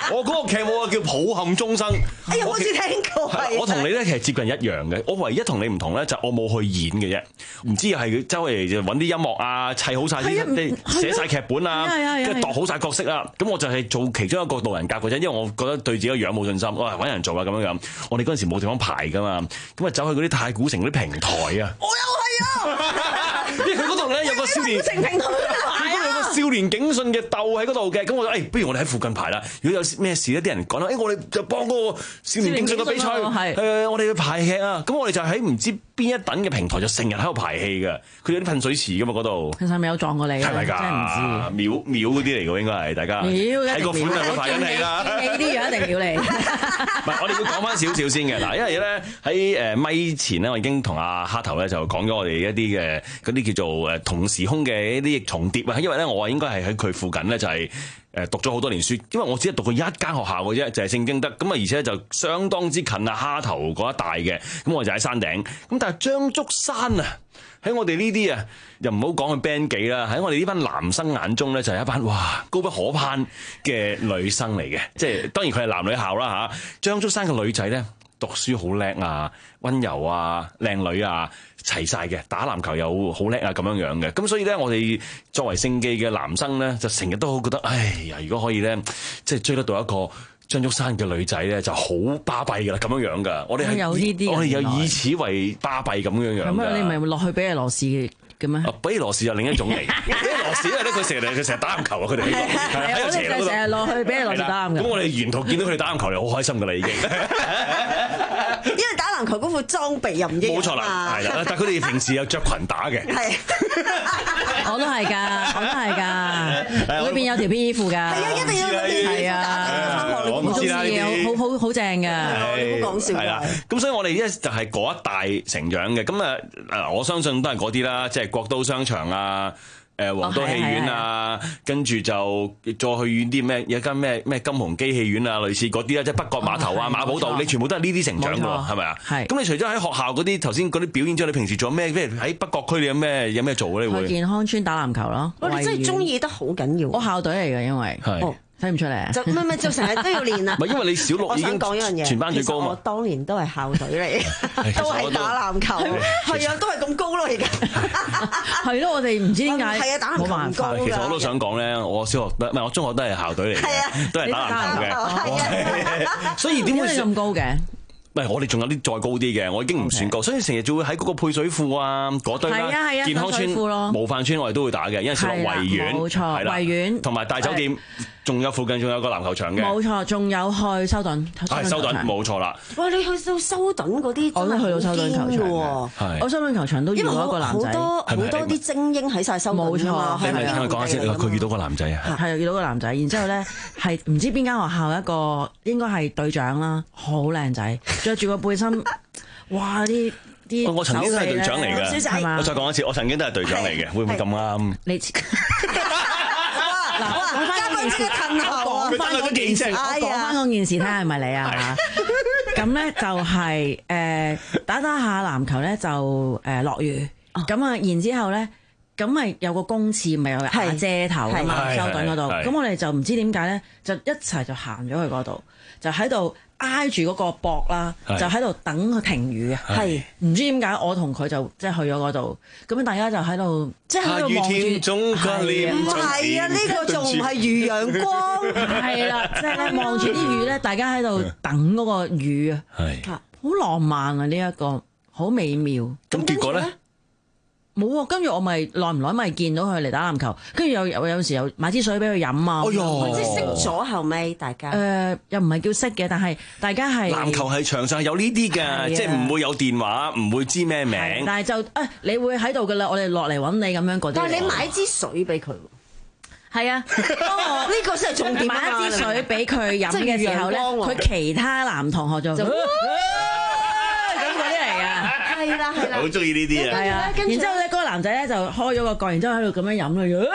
我嗰個劇目啊叫抱憾終生。 哎呀，好似聽過係。 我同你咧其實接近一樣嘅，我唯一同你唔同咧就我冇去演嘅啫，唔知係周圍就揾啲音樂啊，砌好晒啲，啲寫晒劇本啊，跟住度好晒角色啊，咁我就係做其中一個路人甲嘅啫，因為我覺得對自己個樣冇信心，我係揾人做啊咁樣樣。我哋嗰陣時冇地方排噶嘛，咁啊走去嗰啲太古城嗰啲平台啊。 我又係啊， 因為佢嗰度咧有個少年， 平台嗰度排啊， 有個少年警訊嘅竇喺嗰度嘅，咁我就誒、哎，不如我哋喺附近排啦。如果有咩事咧，啲人講啦，誒、哎，我哋就幫嗰個少年警訊嘅比賽，誒、呃，我哋去排戲啊。咁我哋就喺唔知邊一等嘅平台，就成日喺度排戲嘅。佢有啲噴水池噶嘛嗰度。 其實係咪有撞過你？係咪㗎？真係唔知。 秒秒嗰啲嚟㗎應該係大家。喺個款度排緊戲啦。 你呢啲樣一定秒你。 唔係，我哋要講翻少少先嘅嗱，因為咧喺誒咪前咧，我已經同阿蝦頭咧就講咗我哋一啲嘅嗰啲叫做誒同時空嘅一啲重疊啊。因為咧我應該係喺佢附近咧就係誒讀咗好多年書，因為我只係讀過一間學校嘅啫，就係聖經德咁啊，而且就相當之近啊蝦頭嗰一帶嘅，咁我就喺山頂。咁但係張竹山啊，喺我哋呢啲啊，又唔好講佢 band 幾啦，喺我哋呢班男生眼中咧，就係一班哇高不可攀嘅女生嚟嘅，即係當然佢係男女校啦嚇。張竹山嘅女仔咧，讀書好叻啊，溫柔啊，靚女啊，齊晒嘅，打籃球又好叻啊，咁樣樣嘅。咁所以咧，我哋作為聖記嘅男生咧，就成日都好覺得，哎呀，如果可以咧，即係追得到一個張竹山嘅女仔咧，就好巴閉噶啦，咁樣樣噶。我哋係有呢啲， 我哋有以此為巴閉咁樣樣。 咁啊，你咪落去比利羅士嘅咩？ 比利羅士又另一種嚟，比利羅士因為咧佢成日佢成日打籃球啊，佢哋喺度斜嗰度。 成日落去比利羅士打籃球。 咁我哋沿途見到佢哋打籃球，你好開心噶啦已經。 因為打籃球嗰副裝備又唔一樣。 冇錯啦，係啦，但係佢哋平時有着裙打嘅。係。 我都係㗎，我都係㗎。裏邊有條 P E 褲㗎。係啊，一定要嗰啲。係啊。 我唔知啦， 好好好正㗎。 係。好講笑。 係啦。咁所以我哋咧就係嗰一代成長嘅。咁啊誒，我相信都係嗰啲啦，即係國都商場啊。誒皇都戲院啊，跟住就再去遠啲咩？有間咩咩金鴻基戲院啊，類似嗰啲啦，即係北角碼頭啊、馬寶道，你全部都係呢啲成長㗎喎，係咪啊？係。咁你除咗喺學校嗰啲頭先嗰啲表演之外，你平時做咩？譬如喺北角區，你有咩有咩做咧？你會？ 去健康村打籃球咯。 我哋真係中意得好緊要。 我校隊嚟㗎，因為係。睇唔出嚟， 就唔係唔係，就成日都要練啊！ 唔係因為你小六已經講一樣嘢， 全班最高嘛。 我當年都係校隊嚟，都係打籃球，係啊，都係咁高咯而家。 係咯，我哋唔知點解係啊，打籃球咁高。 其實我都想講咧，我小學唔係我中學都係校隊嚟嘅，都係打籃球嘅。所以點會咁高嘅？ 唔係，我哋仲有啲再高啲嘅，我已經唔算高，所以成日就會喺嗰個配水庫啊嗰堆啦，健康村、模範村我哋都會打嘅，因為小學維園， 冇錯，維園同埋大酒店，仲有附近仲有個籃球場嘅， 冇錯，仲有去修頓， 係修頓，冇錯啦。 哇！你去到修頓嗰啲， 我都去到修頓球場喎，我修頓球場都遇到一個男仔， 好多好多啲精英喺晒修頓，冇錯。 你咪聽佢講下先，佢遇到個男仔啊， 係遇到個男仔，然之後咧係唔知邊間學校一個應該係隊長啦，好靚仔，着住個背心，哇！啲啲我曾經都係隊長嚟嘅，我再講一次，我曾經都係隊長嚟嘅，會唔會咁啱？ 你嗱，嘉賓即刻褪後啊！講翻嗰件事，我講翻嗰件事，睇下係咪你啊？咁咧就係誒打打下籃球咧就誒落雨，咁啊然之後咧咁咪有個公廁咪有瓦遮頭啊嘛，修頓嗰度，咁我哋就唔知點解咧，就一齊就行咗去嗰度，就喺度挨住嗰個膊啦，就喺度等佢停雨啊！係唔知點解我同佢就即係去咗嗰度，咁大家就喺度即係喺度望住，係唔係啊？呢個仲唔係如陽光？ 係啦，即係咧望住啲雨咧，大家喺度等嗰個雨啊！係好浪漫啊！呢一個好美妙。 咁結果咧？ 冇喎，跟住我咪耐唔耐咪見到佢嚟打籃球，跟住有有有時又買支水俾佢飲啊！ 哎呦，即係識咗後尾大家。 誒，又唔係叫識嘅，但係大家係籃球係場上有呢啲㗎，即係唔會有電話，唔會知咩名。 但係就誒，你會喺度㗎啦，我哋落嚟揾你咁樣嗰啲。 但係你買支水俾佢。 係啊，當我呢個先係重點。 買一支水俾佢飲嘅時候咧，佢其他男同學就咁嗰啲嚟㗎。係啦係啦， 好中意呢啲啊！ 係啊，然之後咧，嗰個男仔咧就開咗個蓋，然之後喺度咁樣飲啦，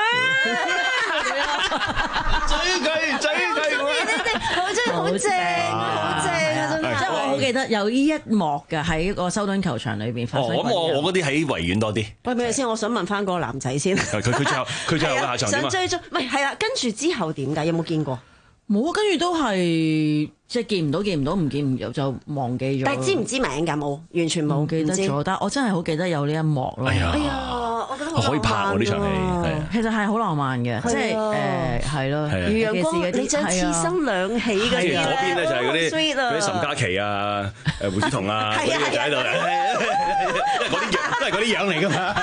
追佢追佢， 好中意好正好正啊！真係， 即係我好記得有呢一幕嘅喺個修頓球場裏邊發生。 哦，咁我我嗰啲喺維園多啲。 喂，咪先，我想問翻嗰個男仔先。 佢佢最後佢最後嘅下場點啊？ 想追蹤，唔係係啦，跟住之後點㗎？有冇見過？ 冇啊，跟住都係即係見唔到，見唔到，唔見唔到就忘記咗。 但係知唔知名㗎？冇，完全冇， 唔記得咗。但係我真係好記得有呢一幕咯。 哎呀， 哎呀，我覺得好可以拍喎呢場戲，係其實係好浪漫嘅，即係誒係咯。 余陽光，你將痴心兩起嗰啲嗰邊咧就係嗰啲 sweet 嗰啲岑嘉琪啊、誒胡子彤啊嗰啲就喺度，嗰啲樣都係嗰啲樣嚟㗎嘛。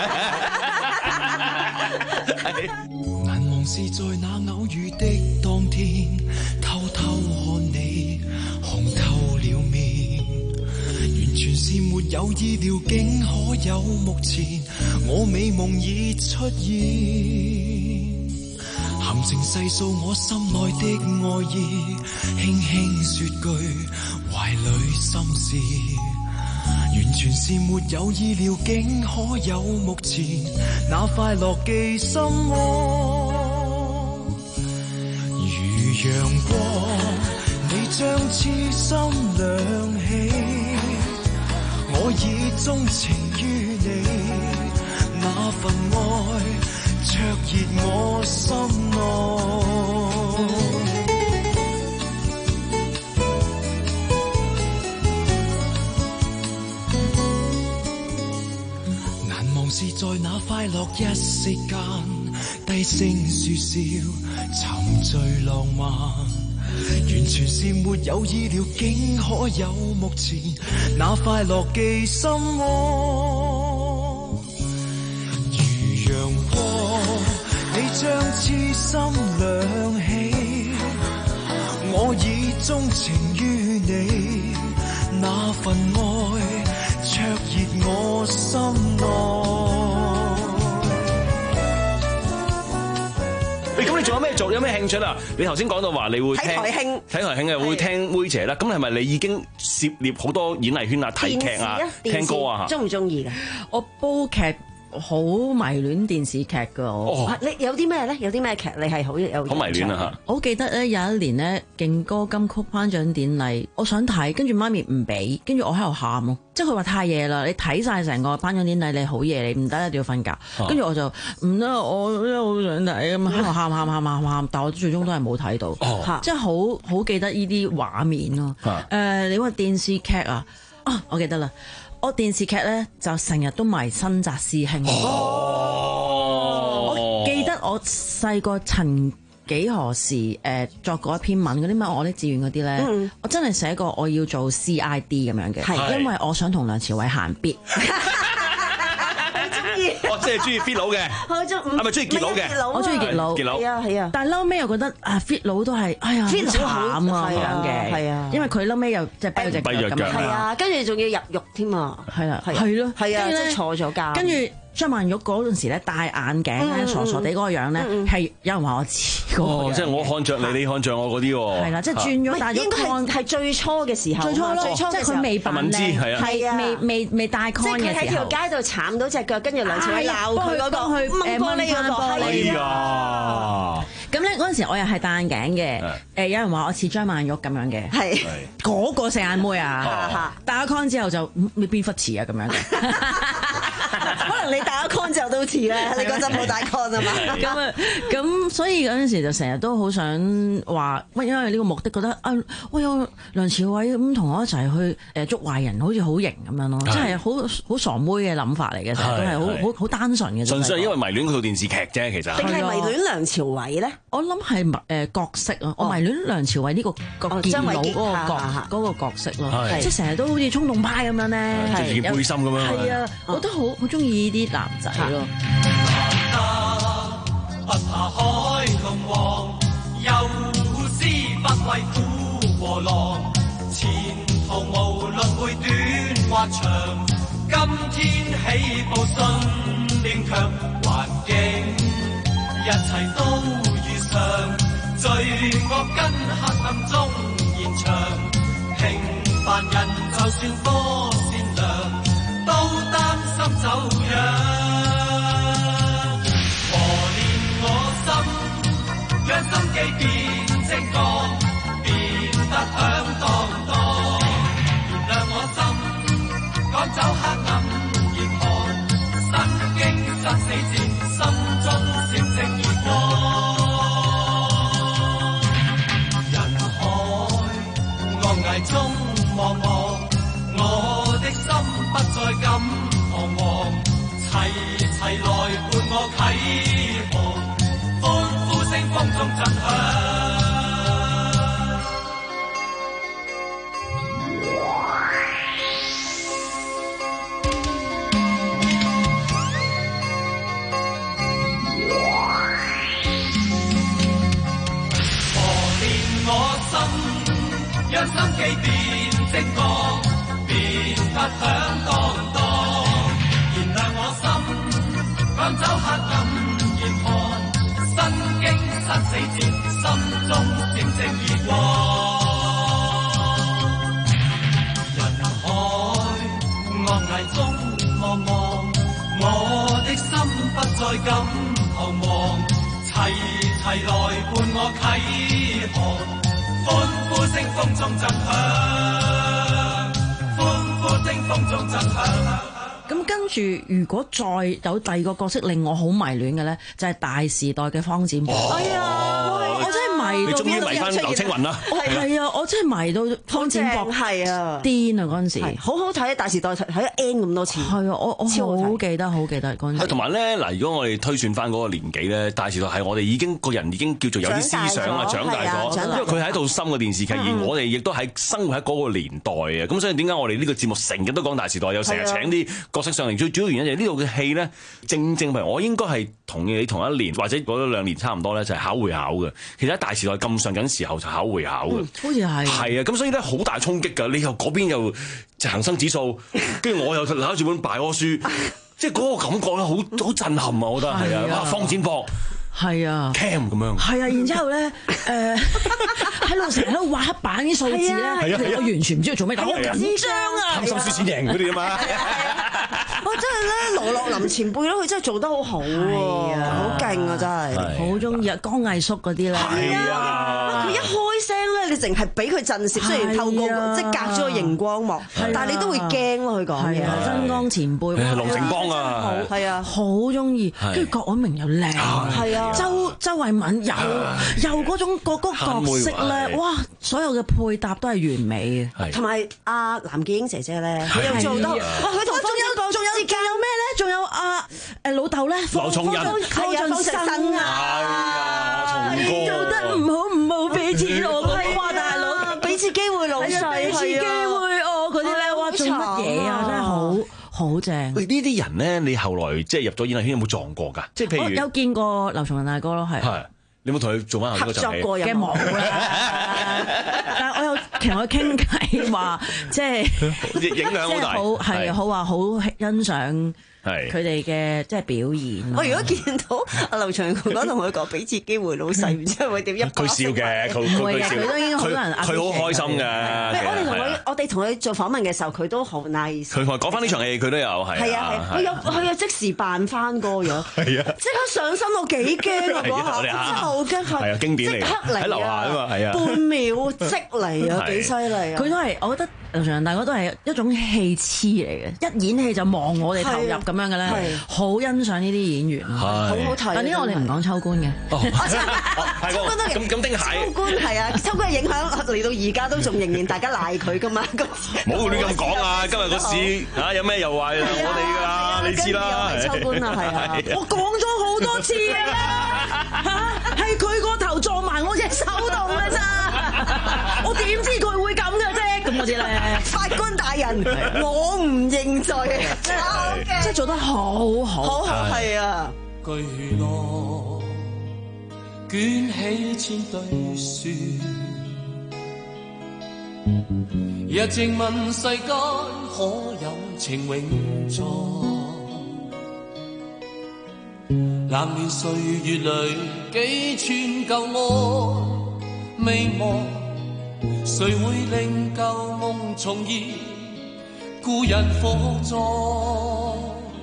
難忘是在那偶遇的當天，偷偷看你紅透了面，完全是沒有意料，竟可有目前我美夢已出現，含情細數我心內的愛意，輕輕說句懷裏心事，完全是沒有意料，竟可有目前那快樂記心窩。如陽光，你將痴心亮起，我已鍾情於你，那份愛灼熱我心內。是在那快樂一息間，低聲說笑，沉醉浪漫，完全是沒有意料，竟可有目前那快樂記心窩。如陽光，你將痴心亮起，我已鍾情於你，那份愛灼熱我心內。 咁你仲有咩做？有咩興趣啦？你頭先講到話你會聽睇台慶， 睇台慶嘅會聽妹姐啦。咁係咪你已經涉獵好多演藝圈啊、睇劇啊、聽歌啊？ 中唔中意㗎？ 我煲劇好迷戀電視劇㗎。 哦， 你有啲咩咧？有啲咩劇你係好有？ 好迷戀啊嚇！ 我好記得咧有一年咧勁歌金曲頒獎典禮，我想睇，跟住媽咪唔俾，跟住我喺度喊咯。即係佢話太夜啦，你睇晒成個頒獎典禮，你好夜，你唔得，一定要瞓覺。跟住我就唔得，我真係好想睇咁，喺度喊喊喊喊喊，但我最終都係冇睇到。 哦， 即係好好記得呢啲畫面咯。誒，你話電視劇啊？啊，我記得啦。我電視劇咧就成日都迷新紮師兄。 哦， 我記得我細個曾幾何時誒、呃、作過一篇文嗰啲咩我的志願嗰啲咧，嗯、我真係寫過我要做 C I D 咁樣嘅，係因為我想同梁朝偉行必。 我即係中意 fit 佬嘅， 我中係咪中意傑佬嘅？ 我中意傑佬， 傑佬係啊係啊。 但係嬲尾又覺得啊 fit 佬都係，哎呀好慘啊咁樣嘅，係啊，因為佢嬲尾又即係跛咗隻腳咁樣， 係啊，跟住仲要入獄添啊， 係啊，係咯， 係啊，即係坐咗監。 跟住張曼玉嗰陣時咧戴眼鏡咧傻傻地嗰個樣咧，係有人話我似過。 即係我看着你，你看着我嗰啲喎。 係啦，即係轉咗戴咗 con 係最初嘅時候， 最初咯，即係佢未扮靚，係啊，未未未戴 con 嘅時候。即係佢喺條街度慘到隻腳，跟住梁朝偉鬧佢嗰個去掹玻璃嗰個。 哎呀！ 咁咧嗰陣時我又係戴眼鏡嘅，誒有人話我似張曼玉咁樣嘅，係嗰個四眼妹啊，戴咗 con 之後就你邊忽似啊咁樣嘅。 可能你戴咗 con 之後都似啦，你嗰陣冇戴 con 啊嘛。 咁啊，咁所以嗰陣時就成日都好想話，喂，因為呢個目的覺得啊，喂，有梁朝偉咁同我一齊去誒捉壞人，好似好型咁樣咯，即係好好傻妹嘅諗法嚟嘅，成日都係好好好單純嘅。 純粹係因為迷戀嗰套電視劇啫，其實。 定係迷戀梁朝偉咧？ 我諗係誒角色啊，我迷戀梁朝偉呢個個傑佬嗰個角嗰個角色咯，即係成日都好似衝動派咁樣咧， 着住件背心咁樣。 係啊，我都好好中意呢啲男仔咯。 不怕海龍王，有詩不畏苦和浪，前途無論會短或長，今天起步信念強，環境一切都如常，罪惡跟黑暗中延長，平凡人就算多善良，都擔心走樣。將心機變精光，變得響當當。原諒我心，趕走黑暗嚴寒，身經生死戰，心中閃正義光。 敢彷徨，齊齊來伴我啟航，歡呼聲風中震響。讓心機變精光，變得響當當，燃亮我心，趕走黑暗嚴寒，身經生死戰，心中閃正熱光。人海惡崖中茫茫，我的心不再敢彷徨，齊齊來伴我啟航。歡呼聲風中震響，歡呼聲風中震響。 咁跟住，如果再有第二個角色令我好迷戀嘅咧，就係、是、大時代嘅方展博。哎呀，我真係迷到， 你終於迷翻劉青雲啦！ 係啊，我真係迷到方展博， 係啊， 癲啊嗰陣時， 好好睇啊！大時代睇咗 N 咁多次， 係啊，我我好記得，好記得嗰陣時。 同埋咧嗱，如果我哋推算翻嗰個年紀咧，大時代係我哋已經個人已經叫做有啲思想啊，長大咗，因為佢係一套新嘅電視劇，而我哋亦都喺生活喺嗰個年代啊。咁所以點解我哋呢個節目成日都講大時代，又成日請啲角色上嚟？最主要原因就係呢度嘅戲咧，正正係我應該係同你同一年或者嗰兩年差唔多咧，就係考會考嘅。其實喺大時代咁上緊時候就考會考嘅， 好似係係啊。咁所以咧好大衝擊㗎。你又嗰邊又就恒生指數，跟住我又攞住本百科書，即係嗰個感覺咧，好好震撼啊！我覺得係啊，哇！方展博。 係啊 ，cam 咁樣。 係啊，然之後咧，誒喺度成日喺度畫黑板啲數字咧，我完全唔知佢做咩，但係好緊張啊！ 貪心輸錢贏嗰啲啊嘛。 哇！真係咧，羅樂林前輩咧，佢真係做得好好喎，好勁啊！真係， 好中意啊，江毅叔嗰啲咧。 係啊，佢一開聲咧，你淨係俾佢震懾，雖然透過即係隔咗個熒光幕，但係你都會驚咯。佢講嘢， 真光前輩， 龍成邦啊， 係啊， 好中意。跟住郭藹明又靚， 係啊。 周周慧敏有有嗰種嗰個角色咧，哇！所有嘅配搭都係完美嘅， 同埋阿藍潔瑛姐姐咧，佢又做到，哇！佢同方展博仲有仲有咩咧？仲有阿誒老豆咧， 劉松仁， 係啊，方力申啊， 做得唔好唔好俾錢我，哇！大佬俾次機會老細， 俾次機會我嗰啲咧，哇！做乜嘢啊？真係好〜好正！ 喂，呢啲人咧，你後來即係入咗演藝圈有冇撞過㗎？即係譬如我有見過劉松仁大哥咯，係。 係，你有冇同佢做翻下呢個集戲？ 合作過有冇啦？但係我有同佢傾偈話，即係影響好大， 好係好話好欣賞。 係佢哋嘅即係表現。 我如果見到阿劉翔哥同佢講俾次機會老細，唔知會點一？ 佢笑嘅，佢佢笑， 佢都已經好多人， 佢好開心嘅。 我哋同佢，我哋同佢做訪問嘅時候，佢都好 nice。 佢講翻呢場戲，佢都有係。 係啊係，佢有佢有即時扮翻個樣。係啊！即刻上身，我幾驚啊！嗰下真係好驚， 係啊，經典嚟， 即刻嚟喺樓下啊嘛，係啊， 半秒即嚟啊，幾犀利啊！ 佢都係，我覺得劉翔大哥都係一種戲痴嚟嘅，一演戲就望我哋投入咁樣嘅咧。好欣賞呢啲演員，好好睇。但呢個我哋唔講秋官嘅， 秋官都咁咁丁蟹。 秋官係啊，秋官嘅影響嚟到而家都仲仍然大家賴佢噶嘛。 唔好亂咁講啊！今日個市嚇有咩又話我哋㗎啦，你知啦。 秋官啊，係啊， 我講咗好多次啊，嚇係佢個頭撞埋我隻手度㗎咋，我點知佢會咁嘅啫？咁嗰啲咧， 法官大人，我唔認罪， 即係做得好好， 好好係啊！ 巨浪捲起千堆雪，日靜問世間可有情永在？冷暖歲月裏幾串舊愛未忘，誰會令舊夢重現？故人火葬，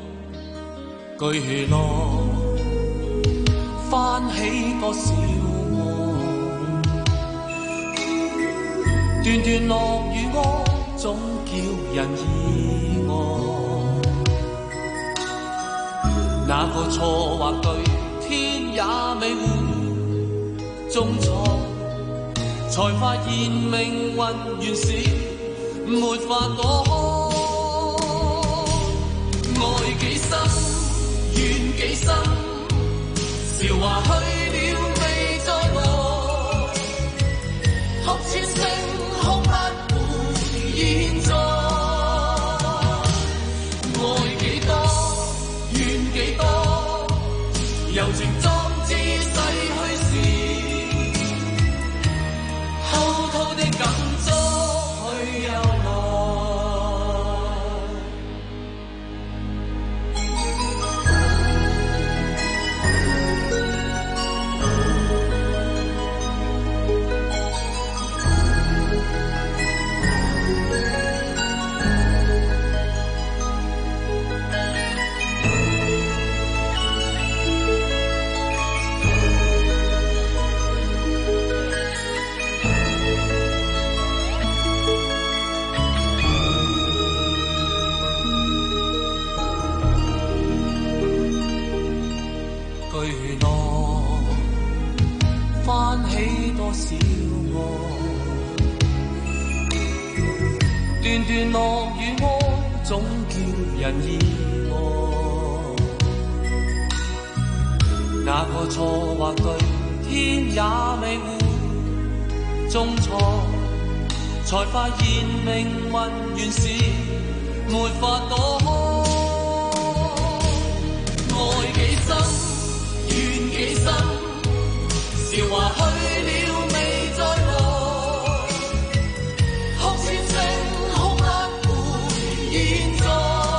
巨浪翻起多少夢？段段落雨歌總叫人意外。那個錯或對，天也未會中錯，才發現命運原是沒法躲。 韶華去了未再來，哭千聲哭不回現在。愛幾多怨幾多，柔情壯志逝去時，滔滔的感觸去又來。巨浪翻起多少愛，段段樂與哀總叫人意外。那個錯或對，天也未會中錯，才發現命運原是沒法躲開。愛幾深怨幾深，韶華去了未再來，哭千聲哭不回現在。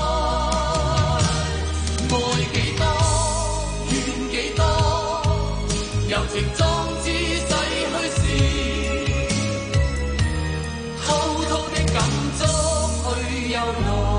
愛幾多怨幾多，柔情壯志逝去時，滔滔的感觸去又來。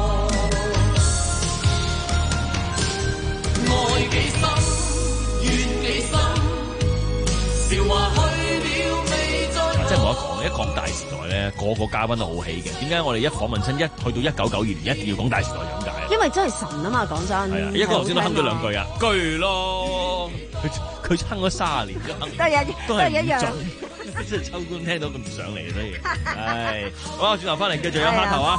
愛幾深怨幾深，韶華去了未再來。 即係我講一講大時代咧，個個嘉賓都好戲嘅。點解我哋一訪問親一去到一九九二年一定要講大時代咁解？ 因為真係神啊嘛，講真。 係啊，一個頭先都哼咗兩句啊，巨咯，佢佢哼咗卅年都哼， 都係一都都係一樣。 即係秋官聽到佢唔上嚟，所以，唉，好，轉頭翻嚟繼續有蝦頭啊！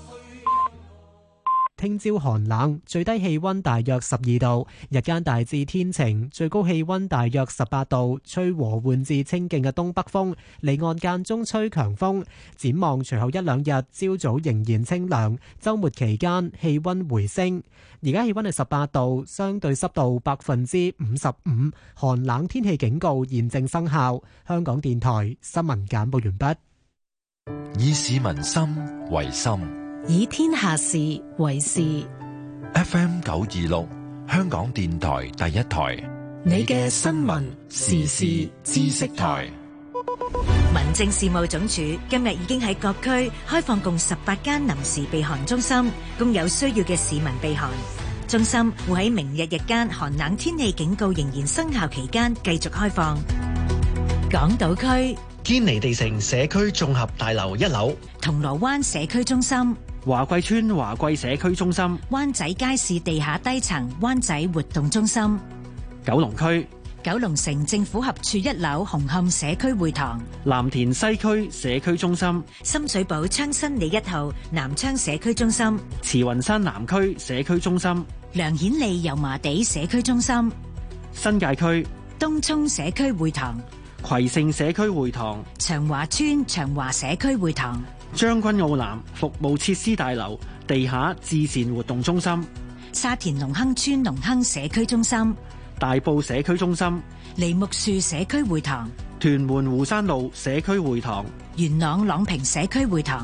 聽朝寒冷，最低氣溫大約十二度，日間大致天晴，最高氣溫大約十八度，吹和緩至清勁嘅東北風，離岸間中吹強風。展望隨後一兩日，朝早仍然清涼，週末期間氣溫回升。而家氣溫係十八度，相對濕度百分之五十五，寒冷天氣警告現正生效。香港電台新聞簡報完畢。 以市民心為心， 以天下事為事。 F M 九二六，香港電台第一台， 你嘅新聞時事知識台。 民政事務總署今日已經喺各區開放共十八間臨時避寒中心，供有需要嘅市民避寒。中心會喺明日日間寒冷天氣警告仍然生效期間繼續開放。港島區堅尼地城社區綜合大樓一樓， 銅鑼灣社區中心、 華貴村華貴社區中心、 灣仔街市地下低層灣仔活動中心、 九龍區九龍城政府合署一樓紅磡社區會堂、 藍田西區社區中心、 深水埗昌新里一號南昌社區中心、 慈雲山南區社區中心、 梁顯利油麻地社區中心、 新界區東涌社區會堂、 葵盛社區會堂、 長華村長華社區會堂、 將軍澳南服務設施大樓地下至善活動中心、 沙田隆亨村隆亨社區中心、 大埔社區中心、 梨木樹社區會堂、 屯門湖山路社區會堂、 元朗朗屏社區會堂。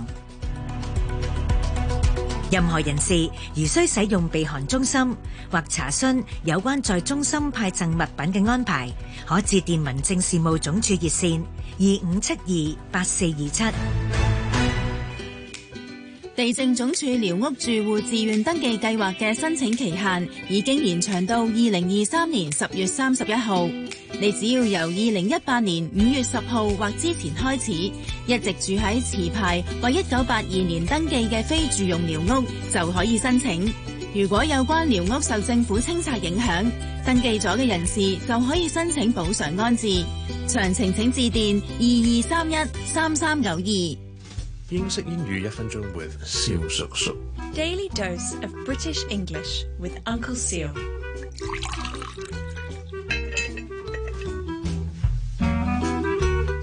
任何人士如需使用避寒中心或查詢有關在中心派贈物品嘅安排，可致電民政事務總署熱線二五七二八四二七。 地政總署寮屋住戶自願登記計劃嘅申請期限已經延長到二零二三年十月三十一號。你只要由二零一八年五月十號或之前開始，一直住喺持牌或一九八二年登記嘅非住用寮屋就可以申請。如果有關寮屋受政府清拆影響，登記咗嘅人士就可以申請補償安置。詳情請致電二二三一三三九二。 英式英語一分鐘 with 蕭叔叔。 Daily dose of British English with Uncle Seal。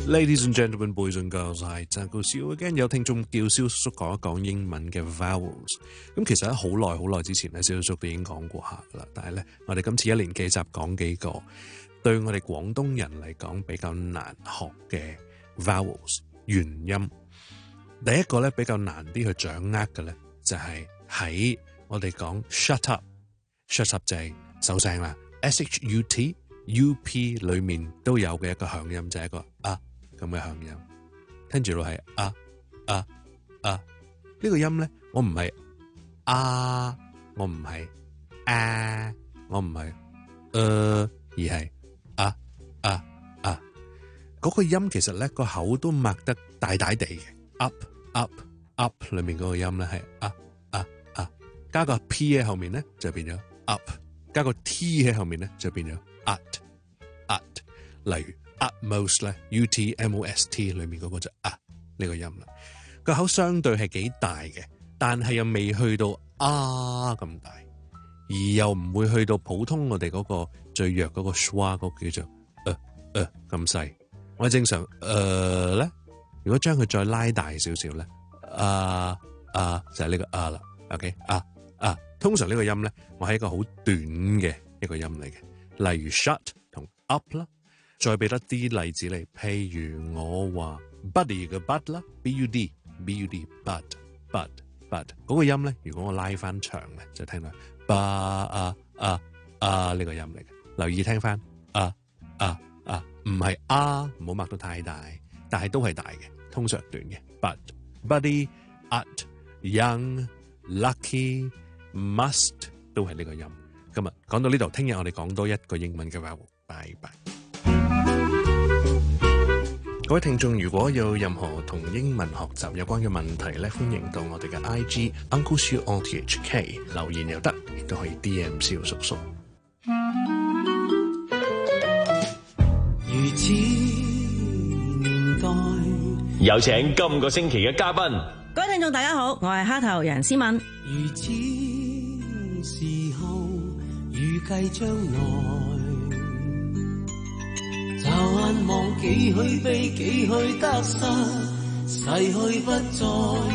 Ladies and gentlemen, boys and girls， 係鄭故少 again。有聽眾叫蕭叔叔講一講英文嘅 vowels。咁其實喺好耐好耐之前咧，蕭叔叔都已經講過下噶啦。但係咧，我哋今次一連幾集講幾個對我哋廣東人嚟講比較難學嘅 vowels 元音。第一個咧比較難啲去掌握嘅咧，就係喺我哋講 shut up，shut up 就係收聲啦。S H U T U P 裏面都有嘅一個響音，就係一個啊咁嘅響音。聽住落係啊啊啊呢個音咧，我唔係啊，我唔係啊，我唔係誒，而係啊啊啊嗰個音其實咧個口都擘得大大地嘅 up up up 裏面嗰個音咧係啊啊啊，加個 P 喺後面咧就變咗 up， 加個 T 喺後面咧就變咗 at at， 例如 utmost 咧 U T M O S T 裏面嗰個就啊呢個音啦，個口相對係幾大嘅，但係又未去到啊咁大，而又唔會去到普通我哋嗰個最弱嗰個 schwa 嗰個叫做誒誒咁細。我正常誒咧，如果將佢再拉大少少咧，啊啊就係呢個啊啦 ，OK 啊啊，通常呢個音咧，我係一個好短嘅一個音嚟嘅，例如 shut 同 up 啦。再俾得啲例子嚟，譬如我話 buddy 嘅 bud 啦 ，b u d b u d bud bud bud 嗰個音咧，如果我拉翻長咧，就聽到 ba 啊啊啊呢個音嚟嘅。留意聽翻啊啊啊，唔係啊，唔好擘到太大，但係都係大嘅，通常短嘅。bud buddy at young lucky must 都係呢個音。今日講到呢度，聽日我哋講多一個英文嘅 vowel。拜拜。各位聽眾，如果有任何同英文學習有關嘅問題咧，歡迎到我哋嘅 I G Uncle Siu R T H K 留言又得，亦都可以 D M 蕭叔叔。 如此年代， 有請今個星期嘅嘉賓。 各位聽眾大家好，我係蝦頭楊思敏。 如此時候，預計將來。就眼望幾許悲，幾許得失，逝去不再。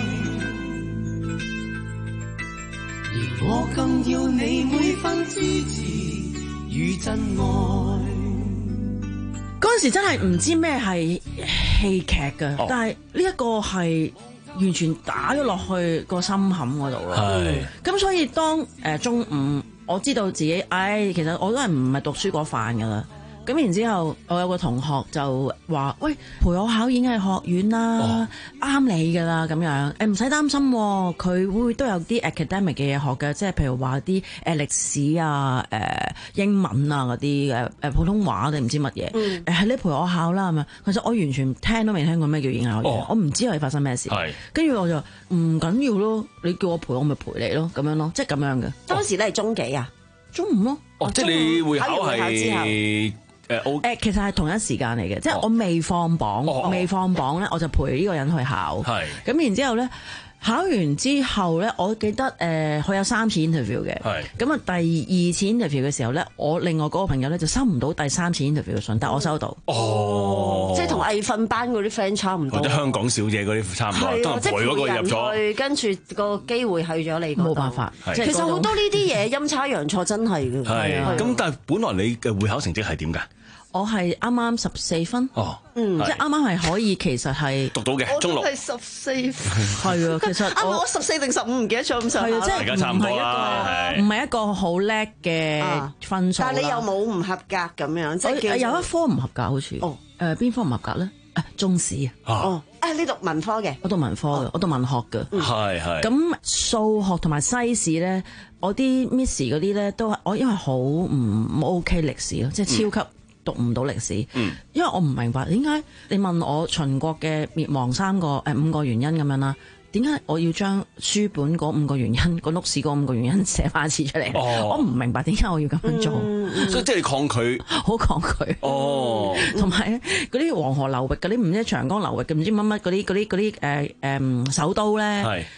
而我更要你每分支持與真愛。 嗰陣時真係唔知咩係戲劇㗎，哦、但係呢一個係完全打咗落去個心坎嗰度咯。咁是所以當誒、呃、中午我知道自己，唉、哎，其實我都係唔係讀書嗰範㗎啦。咁然之後，我有個同學就話：喂，陪我考演藝學院啦，啱、哦、你㗎啦，咁樣誒唔使擔心，佢會都有啲 academic 嘅嘢學嘅，即係譬如話啲誒歷史啊、誒、呃、英文啊嗰啲誒誒普通話定唔知乜嘢，誒係、嗯、你陪我考啦，係咪？其實我完全聽都未聽過咩叫演藝學院，哦、我唔知係發生咩事。跟住是我就唔緊要咯，你叫我陪我咪陪你咯，咁樣咯，即係咁樣嘅。 當時你係中幾啊？ 中五咯。 哦，即係你會考係。誒，誒、呃， 其實係同一時間嚟嘅，即係我未放榜，哦、我未放榜咧，我就陪呢個人去考。係咁是，然之後咧，考完之後咧，我記得誒，佢、呃、有三次 interview 嘅。係咁啊，第二次 interview 嘅時候咧，我另外嗰個朋友咧就收唔到第三次 interview 嘅信，但我收到。哦， 即係同藝訓班嗰啲 friend 差唔多， 或者香港小姐嗰啲差唔多，都係陪嗰個入咗， 跟住個機會去咗你嗰度。 冇辦法， 其實好多呢啲嘢陰差陽錯真係嘅。 係咁，但係本來你嘅會考成績係點㗎？ 我係啱啱十四分，哦，嗯，即係啱啱係可以，其實係讀到嘅，中六係十四分，係啊，其實啱啱我十四定十五唔記得咗咁上下， 即係差唔多啦， 唔係一個好叻嘅分數， 但係你又冇唔合格咁樣，即係有一科唔合格好似，哦，誒邊科唔合格咧？誒中史啊， 哦，誒你讀文科嘅， 我讀文科嘅，我讀文學嘅， 係係， 咁數學同埋西史咧，我啲 Miss 嗰啲咧都係我因為好唔 OK 歷史咯，即係超級。讀唔到歷史，嗯、因為我唔明白點解你問我秦國嘅滅亡三個誒、呃、五個原因咁樣啦，點解我要將書本嗰五個原因，個碌屎嗰五個原因寫翻一次出嚟？哦、我唔明白點解我要咁樣做， 嗯嗯、 所以即係你抗拒， 好抗拒。哦，同埋嗰啲黃河流域嗰啲唔知長江流域嘅唔知乜乜嗰啲嗰啲嗰啲誒誒首都咧。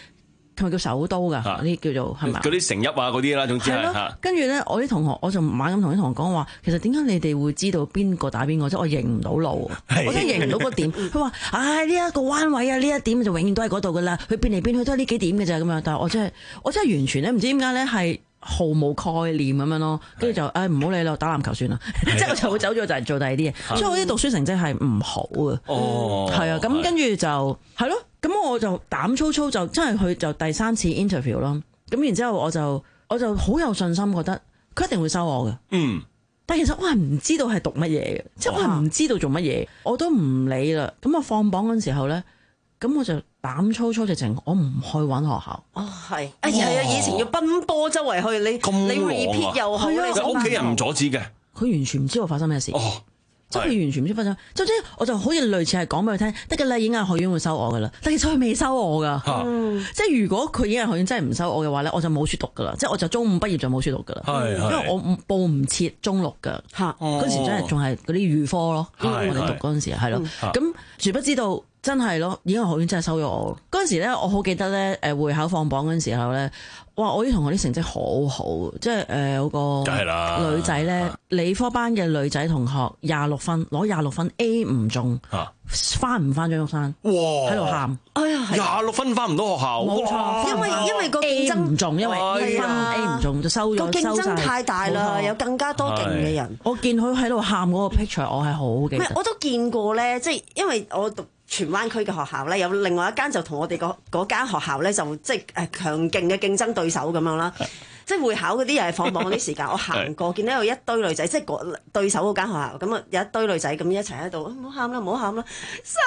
係咪叫首都㗎？嗰啲叫做係咪？ 嗰啲成邑啊嗰啲啦，總之係係嚇。 跟住咧，我啲同學我就猛咁同啲同學講話，其實點解你哋會知道邊個打邊個？即係我認唔到路，我真係認唔到個點。佢話：唉，呢一個彎位啊，呢一點就永遠都喺嗰度㗎啦。佢變嚟變去都係呢幾點嘅咋咁樣。但係我真係我真係完全咧唔知點解咧係毫無概念咁樣咯。跟住就誒唔好理啦，打籃球算啦。即係我就會走咗就係做第二啲嘢。所以我啲讀書成績係唔好啊。 哦， 係啊，咁跟住就係咯。咁我就膽粗粗就真係去就第三次 interview 咯。咁然之後我就我就好有信心，覺得佢一定會收我嘅。 嗯， 但其實我係唔知道係讀乜嘢嘅，即係我係唔知道做乜嘢，我都唔理啦。咁我放榜嗰陣時候咧，咁我就膽粗粗直情，我唔去揾學校。 哦，係，哎呀，以前要奔波周圍去，你你 repeat 又好， 係啊屋企人唔阻止嘅， 佢完全唔知我發生咩事。 哦。 即係佢完全唔知發生，總之我就好似類似係講俾佢聽，得㗎啦，演藝學院會收我㗎啦。但其實佢未收我㗎，嗯、即係如果佢演藝學院真係唔收我嘅話咧，我就冇書讀㗎啦。即係我就中五畢業就冇書讀㗎啦。 係因為我唔報唔切中六㗎。嚇，嗰時真係仲係嗰啲預科咯。我哋讀嗰陣時係咯。咁殊不知道真係咯，演藝學院真係收咗我。嗰陣時咧，我好記得咧，誒會考放榜嗰陣時候咧。哇！我啲同學啲成績好好，即係誒有個女仔咧，理科班嘅女仔同學廿六分，攞廿六分 A 唔中，翻唔翻張玉山？哇！喺度喊， 哎呀， 廿六分翻唔到學校， 冇錯， 因為因為個競 A 爭唔中，因為分 A 唔中就收咗， 個競爭太大啦，有更加多勁嘅人。 我見佢喺度喊嗰個 picture，我係好記得。 我都見過咧，即係因為我讀荃灣區嘅學校咧，有另外一間就同我哋個嗰間學校咧，就即係誒強勁嘅競爭對手咁樣啦。即係會考嗰啲又係放榜嗰啲時間，我行過見到有一堆女仔，即係嗰對手嗰間學校咁啊，有一堆女仔咁一齊喺度，唔好喊啦，唔好喊啦，三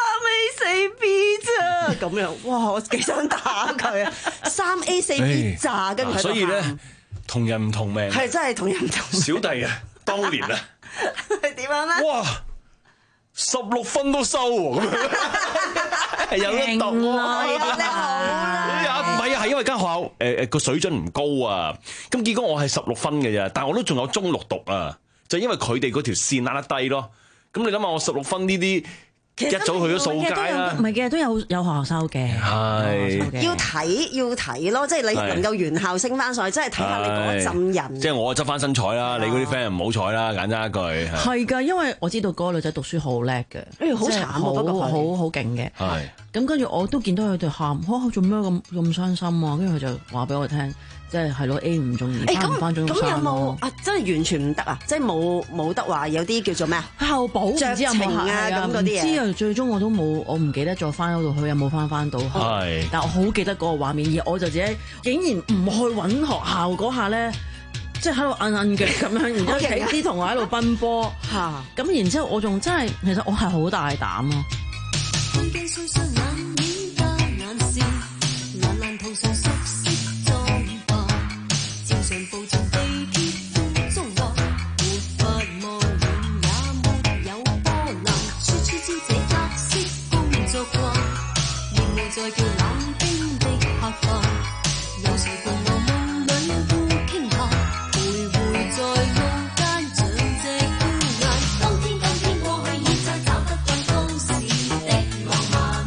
A 四 B 咋咁樣，哇！我幾想打佢啊，三 A 四 B 咋，跟住喺度喊。 所以咧，同人唔同命， 係真係同人唔同命。 小弟啊，當年啊， 係點樣咧？哇！ 十六分都收喎，咁樣係有得讀喎， 你好啦， 唔係啊，係因為間學校誒誒個水準唔高啊，咁結果我係十六分嘅啫，但係我都仲有中六讀啊，就因為佢哋嗰條線拉得低咯，咁你諗下我十六分呢啲。一早去咗掃街啦， 唔係嘅，都有有學校收嘅， 係要睇要睇咯，即係你能夠原校升翻上去，即係睇下你嗰一陣人。 即係我執翻身彩啦，你嗰啲 friend 唔好彩啦，簡單一句。 係㗎，因為我知道嗰個女仔讀書好叻嘅， 誒好慘啊，不過好好勁嘅。 係。 咁跟住我都見到佢哋喊，嚇做咩咁咁傷心啊？跟住佢就話俾我聽。即係係咯 A 唔中意翻唔翻中三咁有冇啊？真係完全唔得啊！即係冇冇得話有啲叫做咩啊？ 後補酌情啊咁嗰啲嘢。 知啊，最終我都冇，我唔記得再翻嗰度，佢有冇翻翻到？係。但我好記得嗰個畫面，而我就自己竟然唔去揾學校嗰下咧，即係喺度摁摁腳咁樣，然之後睇啲同學喺度奔波嚇。咁然之後我仲真係，其實我係好大膽咯。 再叫冷冰的客房，有誰共我夢裏互傾下，徘徊在路間像隻孤雁。當天今天過去，已想找得更高時的浪漫。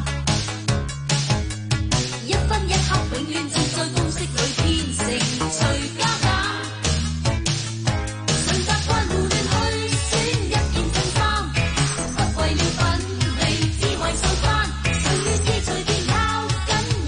一分一刻永遠只在公式裏編成隨加減。常習慣胡亂去選一件襯衫，不為了品味，只為受翻。誰於是隨便。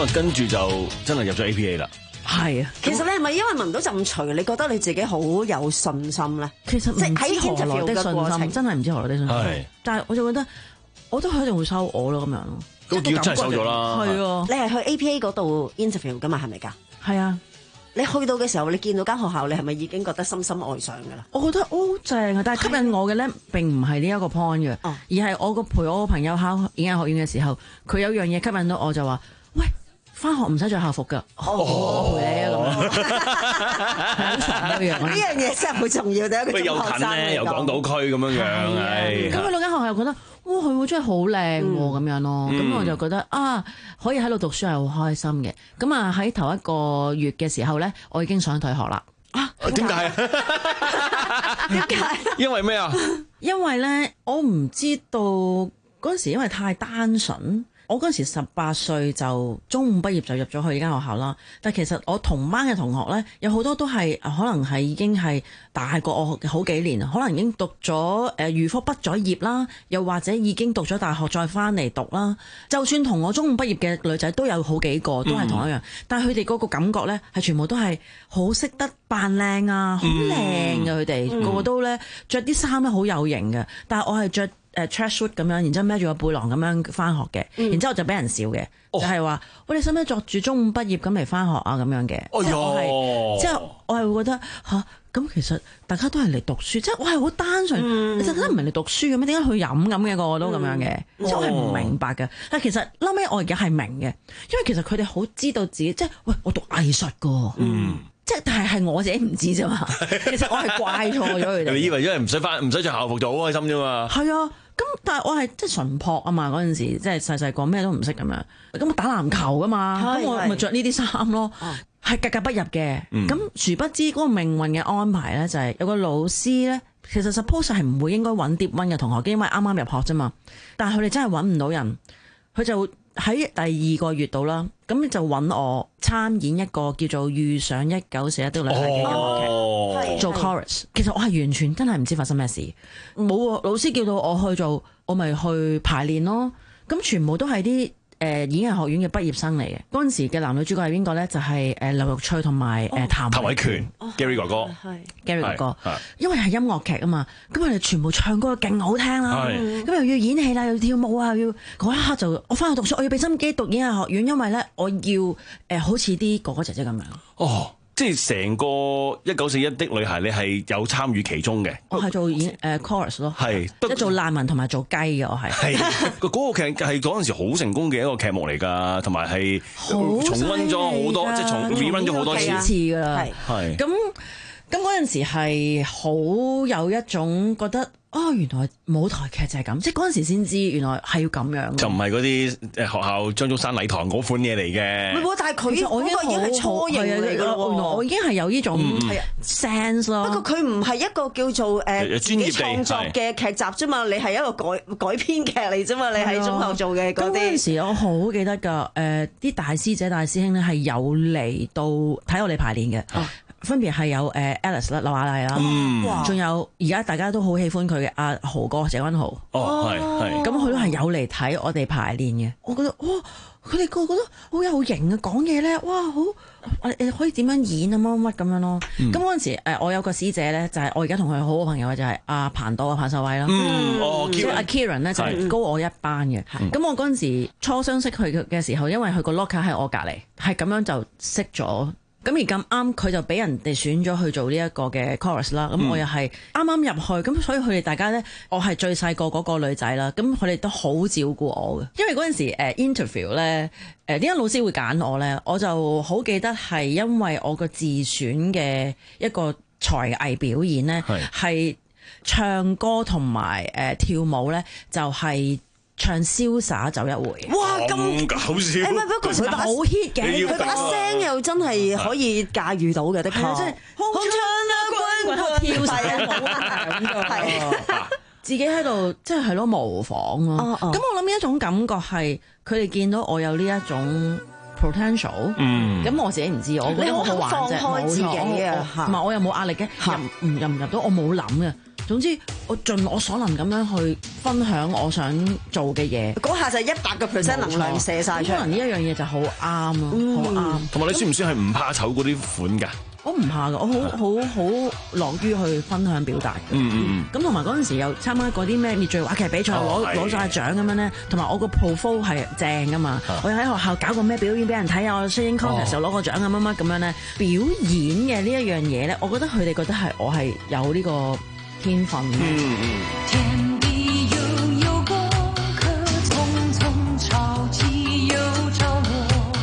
啊，跟住就真係入咗 A P A 啦。 係啊， 其實你係咪因為聞到陣除，你覺得你自己好有信心咧？ 其實即係喺唔知何來 interview 的嘅過程信心，真係唔知何來的信心係。 但係我就覺得，我都佢一定會收我咯咁樣咯。 咁結果真係收咗啦。 係啊， 你係去 A P A 嗰度 interview 噶嘛？係咪㗎？ 係啊。 你去到嘅時候，你見到間學校，你係咪已經覺得深深愛上㗎啦？ 我覺得好正啊！但係吸引我嘅咧並唔係呢一個 point 嘅， 哦而係我個陪我個朋友考演藝學院嘅時候，佢有樣嘢吸引到我就話：喂，翻學唔使着校服㗎， 哦、 我陪你啊咁樣，係好爽嘅樣。 呢樣嘢真係好重要，對一個中學生嚟講。 咧，又港島區咁樣樣，係。 咁佢兩間學校覺得。哇！佢真係好靚喎，咁樣咯，咁、嗯、我就覺得啊，可以喺度讀書係好開心嘅。咁啊喺頭一個月嘅時候咧，我已經想退學啦。 啊？點解啊？ 點解？ 因為咩啊？ 因為咧，我唔知道嗰陣時，因為太單純。我嗰陣時十八歲就中五畢業就入咗去呢間學校啦，但其實我同班嘅同學咧，有好多都係可能係已經係大過我好幾年，可能已經讀咗誒預科畢咗業啦，又或者已經讀咗大學再翻嚟讀啦。就算同我中五畢業嘅女仔都有好幾個都係同一樣，嗯、但係佢哋嗰個感覺咧係全部都係好識得扮靚啊，好靚嘅佢哋個個都咧着啲衫咧好有型嘅，但係我係着。誒 tracksuit 咁樣，然之後孭住個背囊咁樣翻學嘅，嗯、然之後就俾人笑嘅，哦、就係話：喂，你使唔使着住中五畢業咁嚟翻學啊？咁樣嘅， 哦、 即係我係，即係我係會覺得吓，咁、啊、其實大家都係嚟讀書，即係我係好單純，嗯、你真係唔係嚟讀書嘅咩？點解去飲咁嘅個個都咁樣嘅？嗯、即係我係唔明白嘅。但係其實後尾我而家係明嘅，因為其實佢哋好知道自己，即係喂，我讀藝術㗎。嗯即係，但係係我自己唔知啫嘛。其實我係怪錯咗佢哋。 你以為因為唔使翻，唔使着校服就好開心啫嘛？係啊，咁但係我係即係純樸啊嘛。嗰陣時即係細細個咩都唔識咁樣。咁我打籃球噶嘛，咁我咪着呢啲衫咯。係格格不入嘅。咁、嗯、殊不知嗰個命運嘅安排咧，就係有個老師咧，其實 suppose 係唔會應該揾 Deep One 嘅同學，因為啱啱入學啫嘛。但係佢哋真係揾唔到人，佢就喺第二個月度啦，咁就揾我參演一個叫做《遇上一九四一的女孩》嘅音樂劇，哦、做 chorus。其實我係完全真係唔知發生咩事，冇老師叫到我去做，我咪去排練咯。咁全部都係啲誒演藝學院嘅畢業生嚟嘅。嗰陣時嘅男女主角係邊個咧？就係誒劉玉翠同埋誒譚譚偉權 Gary 哥哥， 係 Gary 哥哥。因為係音樂劇啊嘛，咁佢哋全部唱歌勁好聽啦，咁又要演戲啦，又要跳舞啊，又要嗰一刻就我翻去讀書，我要俾心機讀演藝學院，因為咧我要誒、呃、好似啲哥哥姐姐咁樣。 哦。即係成個一九四一的女孩，你係有參與其中嘅。 我係做演誒、呃、chorus 咯，係即係做難民同埋做雞嘅，我係。係嗰個劇係嗰陣時好成功嘅一個劇目嚟㗎，同埋係重溫咗好多，即係重 rerun 咗好多次次㗎啦。 係咁咁嗰陣時係好有一種覺得。哦，原來舞台劇就係咁，即係嗰陣時先知原來係要咁樣。就唔係嗰啲誒學校張竹山禮堂嗰款嘢嚟嘅。 唔係，但係佢我已經係初型嚟㗎喎。 原來我已經係有呢種係 sense 咯。 不過佢唔係一個叫做誒自己創作嘅劇集啫嘛，你係一個改改編劇嚟啫嘛，你喺中學做嘅嗰啲。 嗰陣時我好記得㗎，誒啲大師姐大師兄咧係有嚟到睇我哋排練嘅。分別係有誒 Alice 啦、劉雅麗啦，仲有而家大家都好喜歡佢嘅阿豪哥謝君豪。 哦，係係。 咁佢都係有嚟睇我哋排練嘅。我覺得哇，佢哋個個都好有型啊，講嘢咧，哇，好誒可以點樣演啊乜乜咁樣咯。咁嗰陣時誒，我有個師姐咧，就係我而家同佢好好朋友嘅，就係阿彭導啊彭秀慧啦。 哦， 即係阿 Kieran 咧就係高我一班嘅。咁我嗰陣時初相識佢嘅時候，因為佢個 locker 喺我隔離，係咁樣就識咗。咁而咁啱佢就俾人哋選咗去做呢一個嘅 chorus 啦，咁、嗯、我又係啱啱入去，咁所以佢哋大家咧，我係最細個嗰個女仔啦，咁佢哋都好照顧我嘅，因為嗰陣時、呃、interview 咧，誒點解老師會揀我咧？我就好記得係因為我個自選嘅一個才藝表演咧，係是唱歌同埋誒跳舞咧，就係、是。唱瀟灑走一回， 哇咁搞笑！ 誒唔係，不過佢把好 hit 嘅，佢把聲又真係可以駕馭到嘅，的確。即係好唱啊，滾滾跳曬舞啊，咁就係自己喺度，即係係咯模仿咯。咁我諗呢一種感覺係佢哋見到我有呢一種 potential，咁我自己唔知，我覺得好好玩啫，冇錯。唔係我又冇壓力嘅，入唔入唔入到我冇諗嘅。 總之我盡我所能咁樣去分享我想做嘅嘢， 嗰下就一百個 percent 能量射晒出嚟。 可能呢一樣嘢就好啱咯，好啱。 同埋你算唔算係唔怕醜嗰啲款㗎？ 我唔怕㗎，我好好好樂於去分享表達嘅。 嗯嗯嗯。 咁同埋嗰陣時又參加嗰啲咩滅罪話劇比賽，攞攞晒獎咁樣咧。同埋我個 profile 係正㗎嘛，我又喺學校搞個咩表演俾人睇啊，我 singing contest 又攞個獎啊乜乜咁樣咧。表演嘅呢一樣嘢咧，我覺得佢哋覺得係我係有呢個天分嘅。 嗯嗯。 天地悠悠，过客匆匆，潮起又潮落。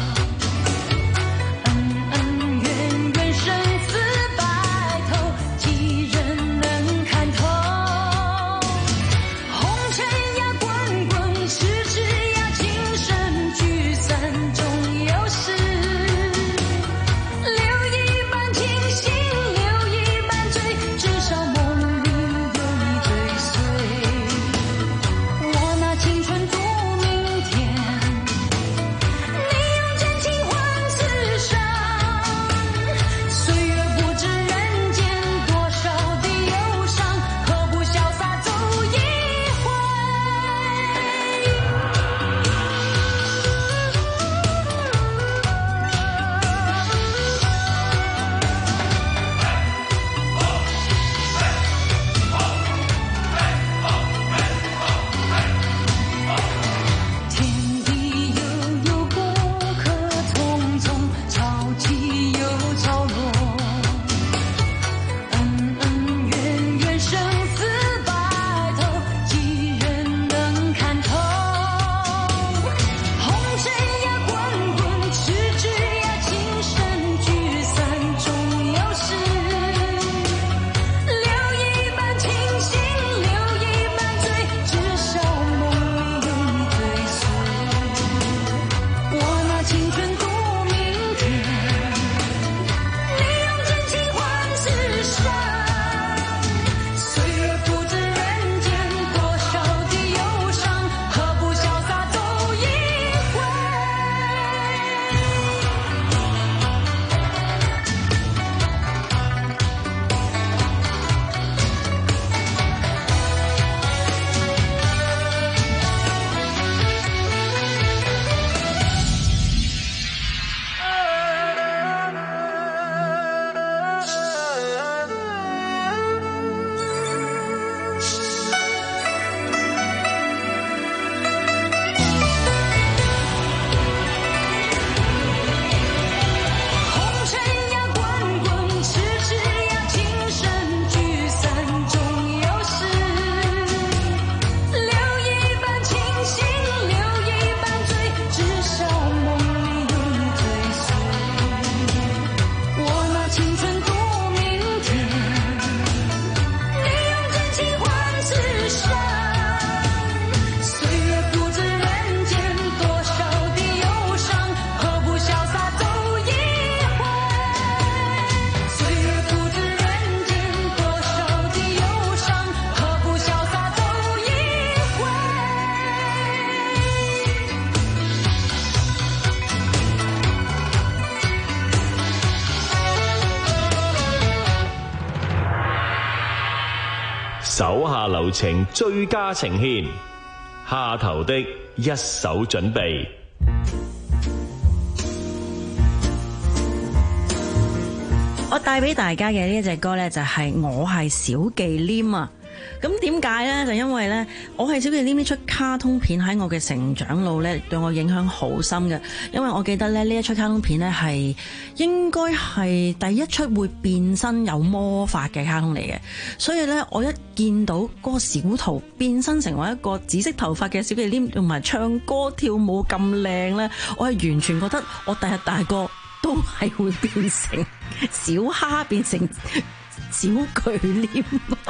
手下留情，最佳呈獻，下頭的一手準備。 我帶俾大家嘅呢一隻歌呢，就係我係小忌廉啊！咁點解呢？就因為呢，我係小忌廉呢出卡通片喺我嘅成長路呢，對我影響好深嘅。因為我記得咧呢一出卡通片呢，係應該係第一出會變身有魔法嘅卡通嚟嘅，所以呢，我一見到嗰個小桃變身成為一個紫色頭髮嘅小忌廉，同埋唱歌跳舞咁靚呢，我係完全覺得我第日大個都係會變成小蝦，變成小巨廉。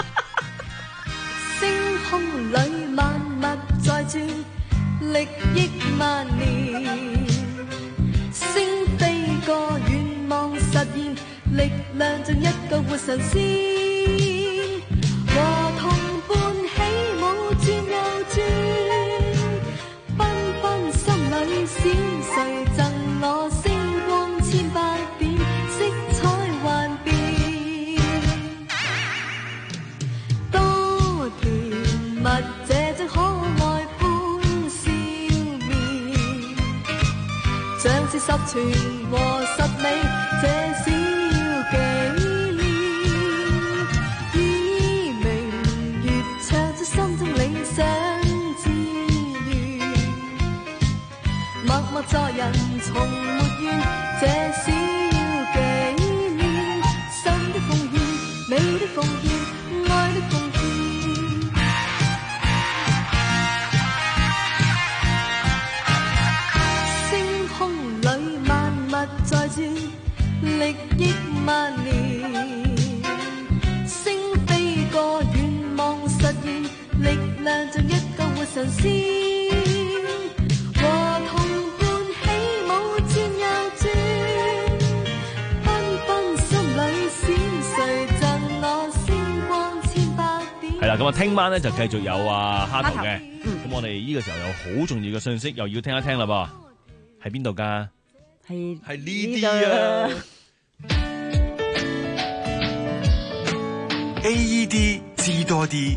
星空裏萬物在轉，歷億萬年，星飛過願望實現，力量像一個活神仙，和同伴起舞轉又轉，繽紛心裏閃，誰贈我星光千百點，色彩幻變。 全和十美，這小紀念，以明月唱出心中理想志願，默默助人從沒怨，這小紀念，心的奉獻，美的奉獻，愛的奉獻。歷億萬年，星飛過願望實現，力量像一個活神仙，和同伴起舞轉又轉，繽紛心裏閃，誰贈我星光千百點。 係啦，咁啊，聽晚咧就繼續有啊蝦頭嘅，咁我哋呢個時候有好重要嘅信息，又要聽一聽啦噃，喺邊度㗎？ 係係呢啲啊！ A E D 知多啲。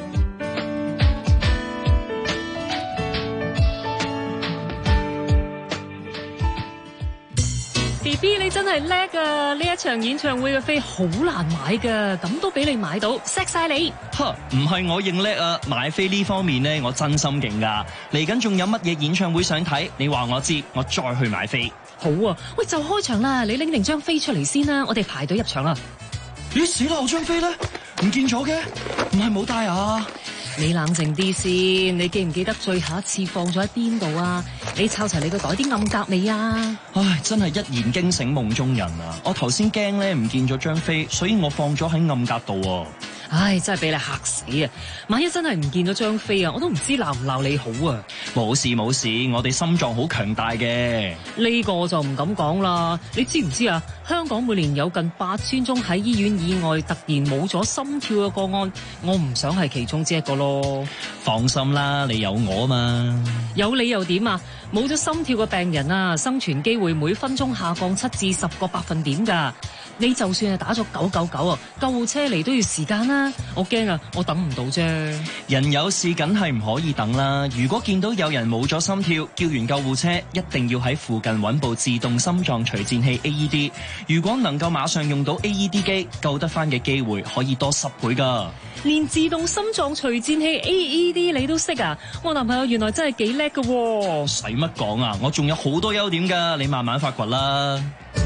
B B 你真係叻啊！呢一場演唱會嘅飛好難買噶，咁都俾你買到，錫晒你。 吓，唔係我認叻啊！買飛呢方面呢，我真心勁噶。嚟緊仲有乜嘢演唱會想睇？你話我知，我再去買飛。 好啊，喂，就開場啦，你拎定張飛出嚟先啦，我哋排隊入場啦。 咦，死啦！我張飛咧唔見咗嘅，唔係冇帶啊！ 你冷靜啲先，你記唔記得最後一次放咗喺邊度啊？你抄齊你個袋啲暗格未啊？ 唉，真係一言驚醒夢中人啊！我頭先驚咧唔見咗張飛，所以我放咗喺暗格度喎。 唉，真係俾你嚇死啊！萬一真係唔見咗張飛啊，我都唔知鬧唔鬧你好啊！ 冇事冇事，我哋心臟好強大嘅。 呢個我就唔敢講啦。你知唔知啊？香港每年有近八千宗喺醫院以外突然冇咗心跳嘅個案，我唔想係其中之一個咯。 放心啦，你有我嘛。 有你又點啊？冇咗心跳嘅病人啊，生存機會每分鐘下降七至十個百分點㗎。你就算係打咗九九九啊，救護車嚟都要時間啦。我驚啊，我等唔到啫。 人有事梗係唔可以等啦。如果見到有人冇咗心跳，叫完救護車，一定要喺附近揾部自動心臟除顫器 A E D。如果能夠馬上用到 A E D 機，救得翻嘅機會可以多十倍㗎。 連自動心臟除顫器 A E D 你都識啊？我男朋友原來真係幾叻㗎喎。 使乜講啊？我仲有好多優點㗎，你慢慢發掘啦。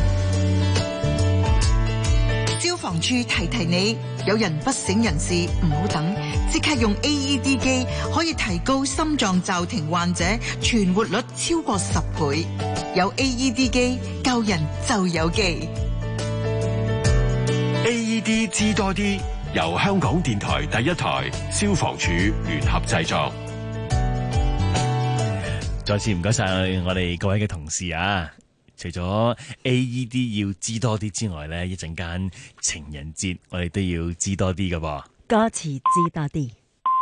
消防處提提你，有人不省人事，唔好等，即刻用 A E D 機，可以提高心臟驟停患者存活率超過十倍。有 A E D 機，救人就有機。 A E D 知多啲，由香港電台第一台、消防處聯合製作。 再次唔該晒我哋各位嘅同事啊！除咗 A E D 要知多啲之外咧，一陣間情人節我哋都要知多啲㗎噃。 歌詞知多啲。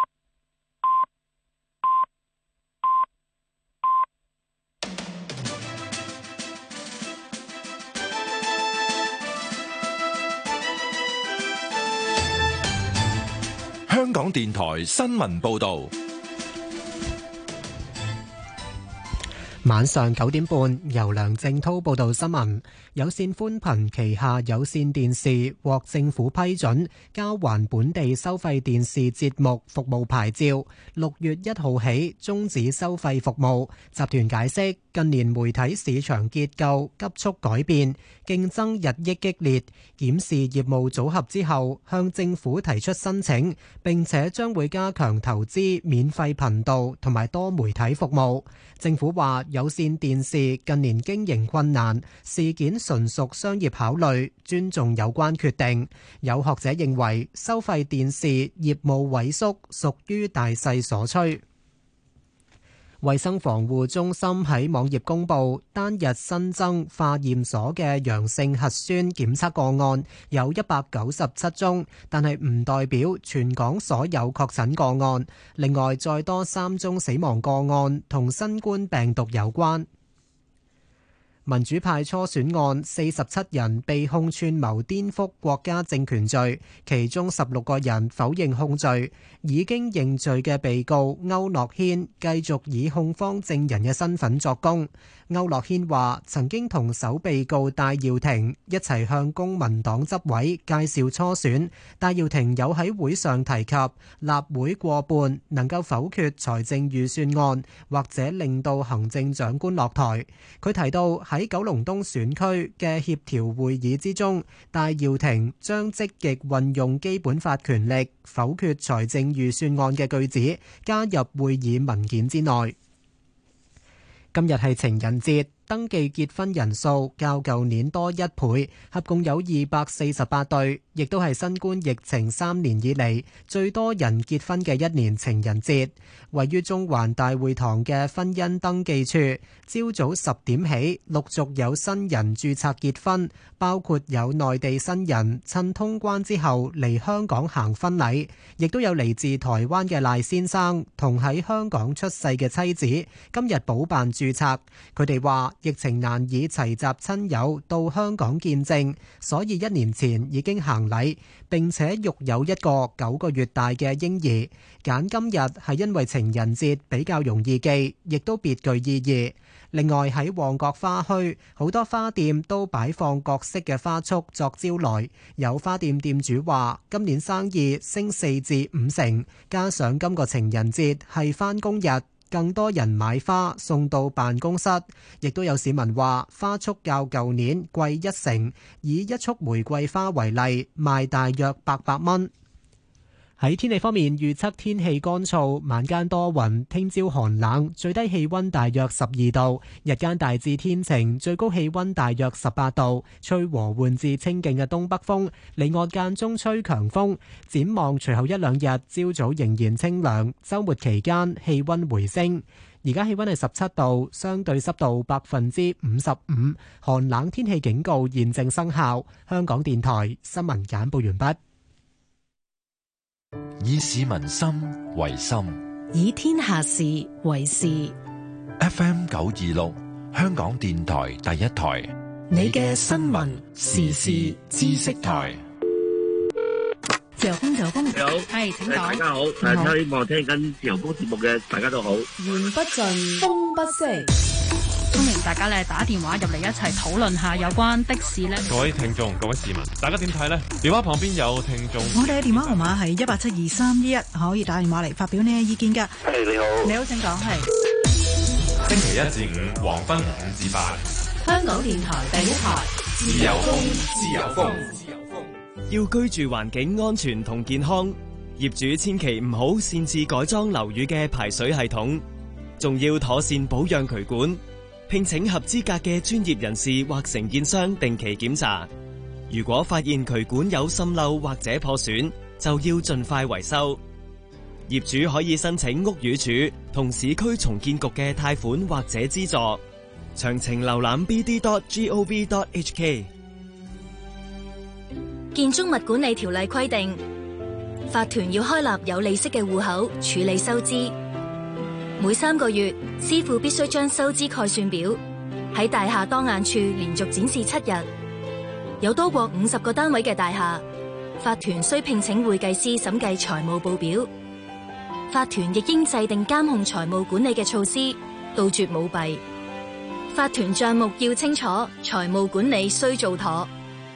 香港電台新聞報導。 晚上九點半，由梁正滔報道新聞。有線寬頻旗下有線電視獲政府批准交還本地收費電視節目服務牌照，六月一號起終止收費服務。集團解釋，近年媒體市場結構急速改變，競爭日益激烈，檢視業務組合之後，向政府提出申請，並且將會加強投資免費頻道同埋多媒體服務。政府話有線電視近年經營困難，事件純屬商業考慮，尊重有關決定。有學者認為收費電視業務萎縮屬於大勢所趨。衛生防護中心喺網頁公布，單日新增化驗所嘅陽性核酸檢測個案有一百九十七宗，但係唔代表全港所有確診個案。另外，再多三宗死亡個案同新冠病毒有關。 民主派初選案四十七人被控串謀顛覆國家政權罪，其中十六個人否認控罪。已經認罪嘅被告區諾軒繼續以控方證人嘅身份作供。區諾軒話曾經同首被告戴耀廷一齊向公民黨執委介紹初選，戴耀廷有喺會上提及立會過半能夠否決財政預算案，或者令到行政長官落台。佢提到喺九龍東選區嘅協調會議之中，戴耀廷將積極運用基本法權力否決財政預算案嘅句子加入會議文件之內。今日係情人節，登記結婚人數較舊年多一倍，合共有二百四十八對，亦都係新冠疫情三年以嚟最多人結婚嘅一年情人節。位於中環大會堂嘅婚姻登記處，朝早十點起陸續有新人註冊結婚，包括有內地新人趁通關之後嚟香港行婚禮，亦都有嚟自台灣嘅賴先生同喺香港出世嘅妻子今日補辦註冊。佢哋話疫情難以齊集親友到香港見證，所以一年前已經行禮，並且育有一個九個月大嘅嬰兒。揀今日係因為情人節比較容易記，亦都別具意義。另外喺旺角花墟，好多花店都擺放各式嘅花束作招來。有花店店主話今年生意升四至五成，加上今個情人節係返工日，更多人買花送到辦公室。亦都有市民話花束較舊年貴一成，以一束玫瑰花為例，賣大約八百蚊。喺天氣方面，預測天氣乾燥，晚間多雲，聽朝寒冷，最低氣溫大約十二度，日間大致天晴，最高氣溫大約十八度，吹和緩至清勁嘅東北風，離岸間中吹強風。展望隨後一兩日，朝早仍然清涼，週末期間氣溫回升。而家氣溫係十七度，相對濕度百分之五十五，寒冷天氣警告現正生效。香港電台新聞簡報完畢。 以市民心為心， 以天下事為事。 F M 九二六，香港電台第一台， 你嘅新聞時事知識台。 自由風，自由風， 你好， 係請講。 大家好，誒，希望聽緊自由風節目嘅大家都好。 言不盡，風不息。 歡迎大家咧打電話入嚟一齊討論下有關的士咧。 各位聽眾、各位市民，大家點睇呢？電話旁邊有聽眾。 我哋嘅電話號碼係一八七二三一一，可以打電話嚟發表你嘅意見㗎。 係你好， 你好，請講。係星期一至五黃昏五至八， 香港電台第一台， 自由風，自由風，自由風。 要居住環境安全同健康，業主千祈唔好擅自改裝樓宇嘅排水系統，仲要妥善保養渠管。聘請合資格嘅專業人士或承建商定期檢查。如果發現渠管有滲漏或者破損，就要盡快維修。業主可以申請屋宇署同市區重建局嘅貸款或者資助。詳情瀏覽 b d dot gov dot h k。 建築物管理條例規定，法團要開立有利息嘅戶口處理收支。每三個月，師傅必須將收支概算表喺大廈當眼處連續展示七日。有多過五十個單位嘅大廈，法團需聘請會計師審計財務報表。法團亦應制定監控財務管理嘅措施，杜絕舞弊。法團賬目要清楚，財務管理須做妥。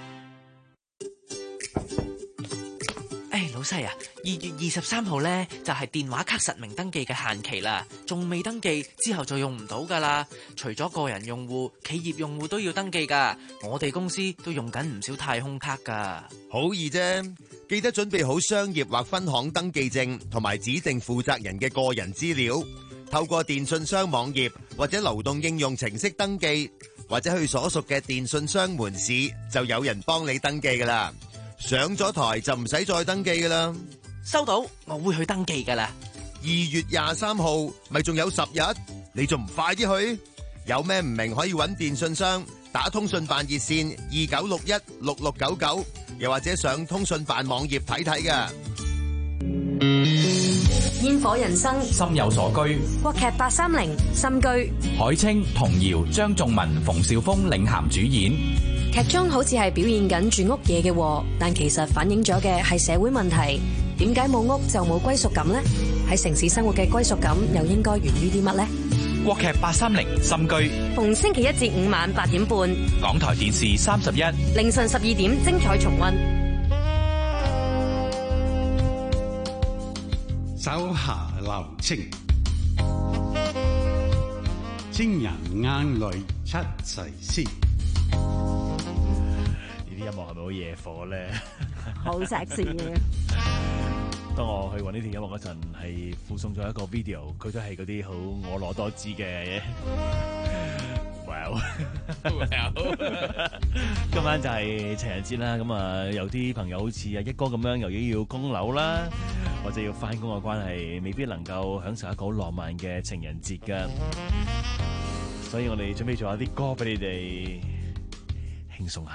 老細啊，二月二十三號呢就係電話卡實名登記嘅限期啦，仲未登記之後就用唔到噶啦。除咗個人用戶，企業用戶都要登記噶。我哋公司都用緊唔少太空卡噶。 好易啫，記得準備好商業或分行登記證同埋指定負責人嘅個人資料，透過電信商網頁或者流動應用程式登記，或者去所屬嘅電信商門市，就有人幫你登記噶啦。上咗台就唔使再登記噶啦。 收到，我會去登記噶啦。 二月廿三號咪仲有十日，你仲唔快啲去？有咩唔明可以揾電信商打通訊辦熱線二九六一六六九九，又或者上通訊辦網頁睇睇噶。 煙火人生， 心有所居。 國劇八三零心居， 海清、童瑤、張頌文、馮紹峰領銜主演。 劇中好似係表現緊住屋夜嘅禍，但其實反映咗嘅係社會問題。點解冇屋就冇歸屬感呢？喺城市生活嘅歸屬感又應該源於啲乜呢？ 國劇八三零心居， 逢星期一至五晚八點半， 港台電視三十一， 凌晨十二點精彩重溫。 手下留情，情人眼淚出世詩。 呢啲音樂係咪好惹火咧？ 好 sexy 嘅。 當我去揾呢條音樂嗰陣，係附送咗一個 video， 佢都係嗰啲好婀娜多姿嘅。Well， 今晚就係情人節啦，咁啊有啲朋友好似阿一哥咁樣，又要要供樓啦，或者要翻工嘅關係，未必能夠享受一個好浪漫嘅情人節噶。所以我哋準備咗一啲歌俾你哋輕鬆下。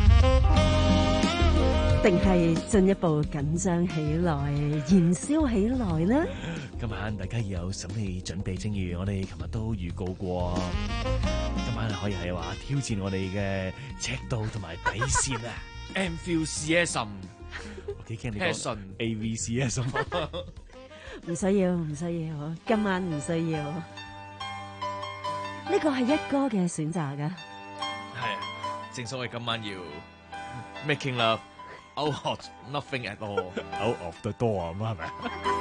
定係進一步緊張起來、燃燒起來呢？ 今晚大家要有心理準備，正如我哋琴日都預告過，今晚可以係話挑戰我哋嘅尺度同埋底線啊 ！Enthusiasm， 我幾驚你講 A V C S 唔需要，唔需要，今晚唔需要。呢個係一哥嘅選擇噶。 係啊，正所謂今晚要 making love。Out of nothing at all. Out of the door 咁係咪？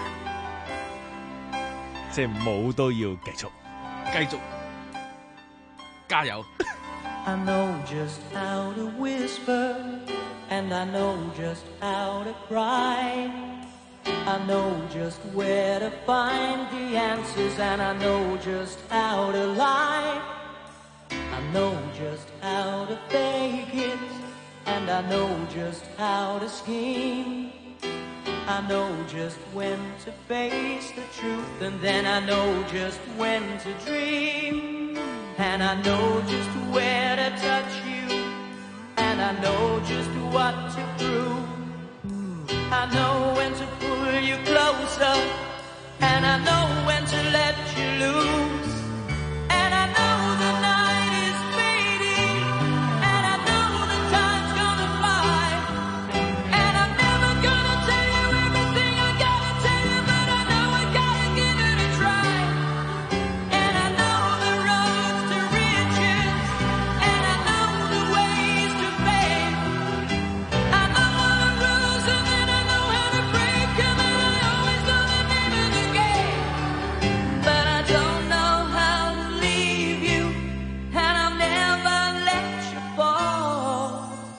即係冇都要繼續， 繼續加油。 I know just how to whisper, and I know just how to cry. I know just where to find the answers, and I know just how to lie. I know just how to fake it.And I know just how to scheme. I know just when to face the truth, and then I know just when to dream. And I know just where to touch you, and I know just what to prove. I know when to pull you closer, and I know when to let you loose. And I know the night is fading, and I know the time's gonna fly. And I'm never gonna tell you everything I gotta tell you, but I know I gotta give it a try. And I know the roads to riches, and I know the ways to fame. I know all the rules, and then I know how to break them, and I always know the name of the game. But I don't know how to leave you, and I'll never let you fall.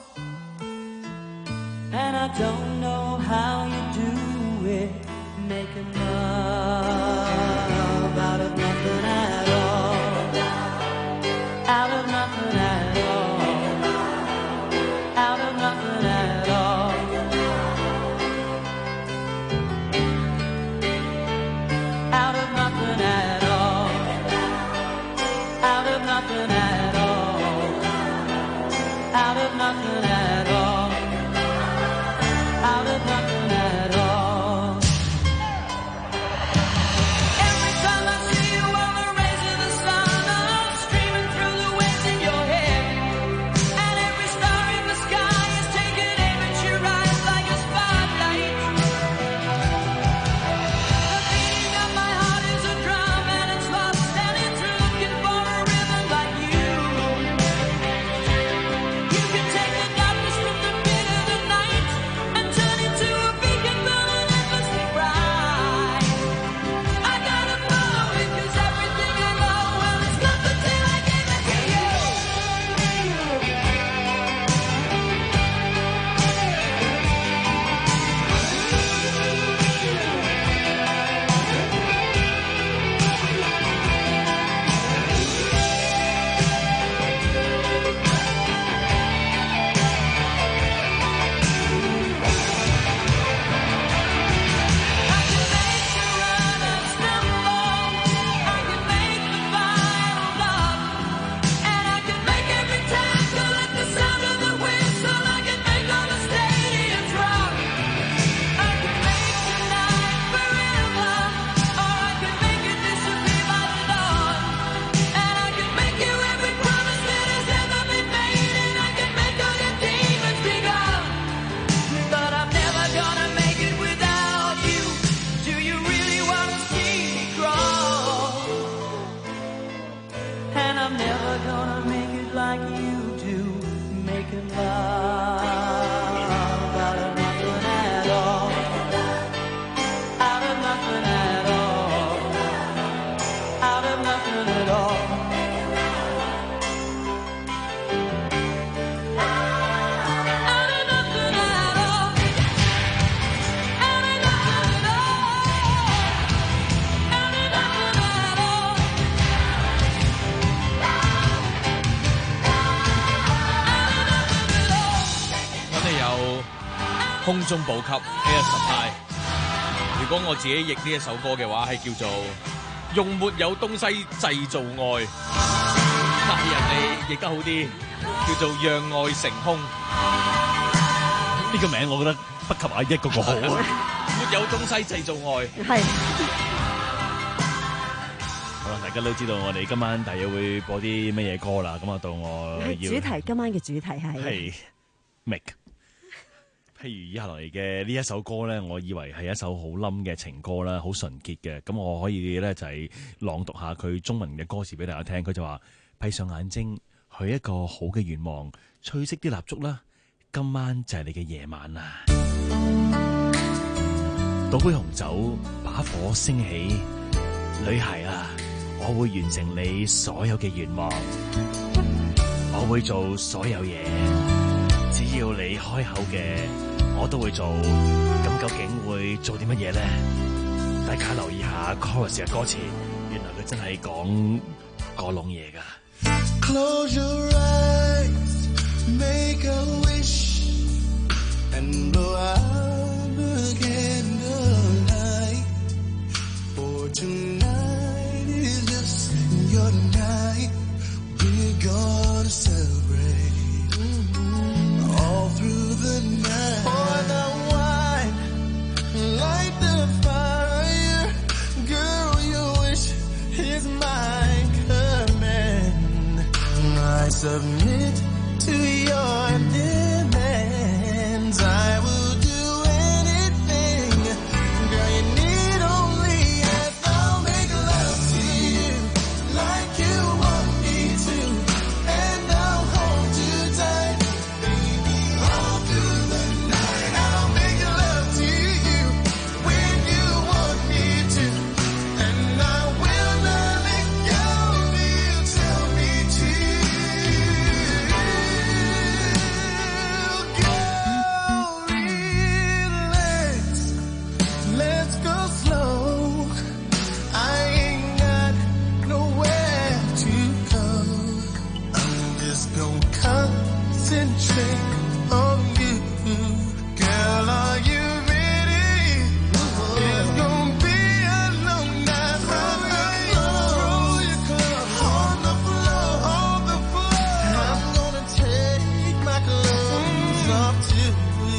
And I don't know how you do it, making love out of nothing at all. Out of nothing at all. Out of nothing at all. Out of nothing at all. Out of nothing at all. Out of nothing at all. Out of nothing at all. Every time I see you on the rays of the sun, I'm streaming through the waves in your hair. And every star in the sky is taking aim at your eyes like a spotlight. The beating of my heart 空中補給 Air Supply。如果我自己譯呢一首歌嘅話，係叫做用沒有東西製造愛，但係人哋譯得好啲，叫做讓愛成空。 呢個名我覺得不及阿一嗰個好。 沒有東西製造愛。 係。 好啦，大家都知道我哋今晚大約會播啲乜嘢歌啦。咁啊，到我要主題，今晚嘅主題係係 make。譬如以下落嚟嘅呢一首歌咧，我以為係一首好冧嘅情歌啦，好純潔嘅。咁我可以咧就係朗讀下佢中文嘅歌詞俾大家聽。佢就話：閉上眼睛，許一個好嘅願望，吹熄啲蠟燭啦，今晚就係你嘅夜晚啦。倒杯紅酒，把火升起，女孩啊，我會完成你所有嘅願望，我會做所有嘢，只要你開口嘅，我都會做。咁究竟會做啲乜嘢咧？大家留意下 chorus 嘅歌詞，原來佢真係講嗰種嘢噶。 Close your eyes, make a wish, and blow out the candlelight. For tonight is just your night. We're gonna celebrate all through the night. Pour the wine, light the fire. Girl, your wish is my command. I submit to your demands. I will do anything. Girl, you need only ask. I'll make love to you like you want me to, and I'll hold you tight, baby, all through the night. I'll make love to you when you want me to, and I will not let go till you tell me to. Girl, relax, let's go slow. I ain't got nowhere to go. I'm just gonna concentrate on you. Girl, are you ready? It's gonna be a long night. Throw your clothes on the floor, on the floor. I'm gonna take my clothes off too.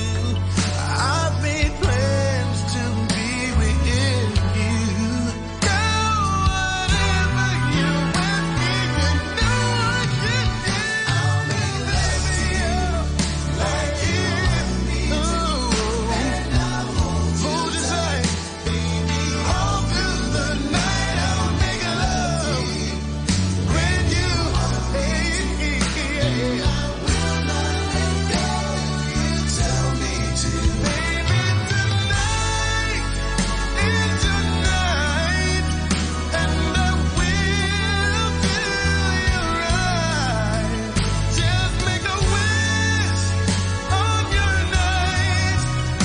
I've made plans to be with you. Girl, whatever you want me to do, I can do. I'll make love to you like you want me to, and I'll hold you tight, baby, all through the night. I'll make love to you when you want me to, and I will not let go. You tell me to, baby, tonight is your night, and I will do you right. Just make a wish on your night.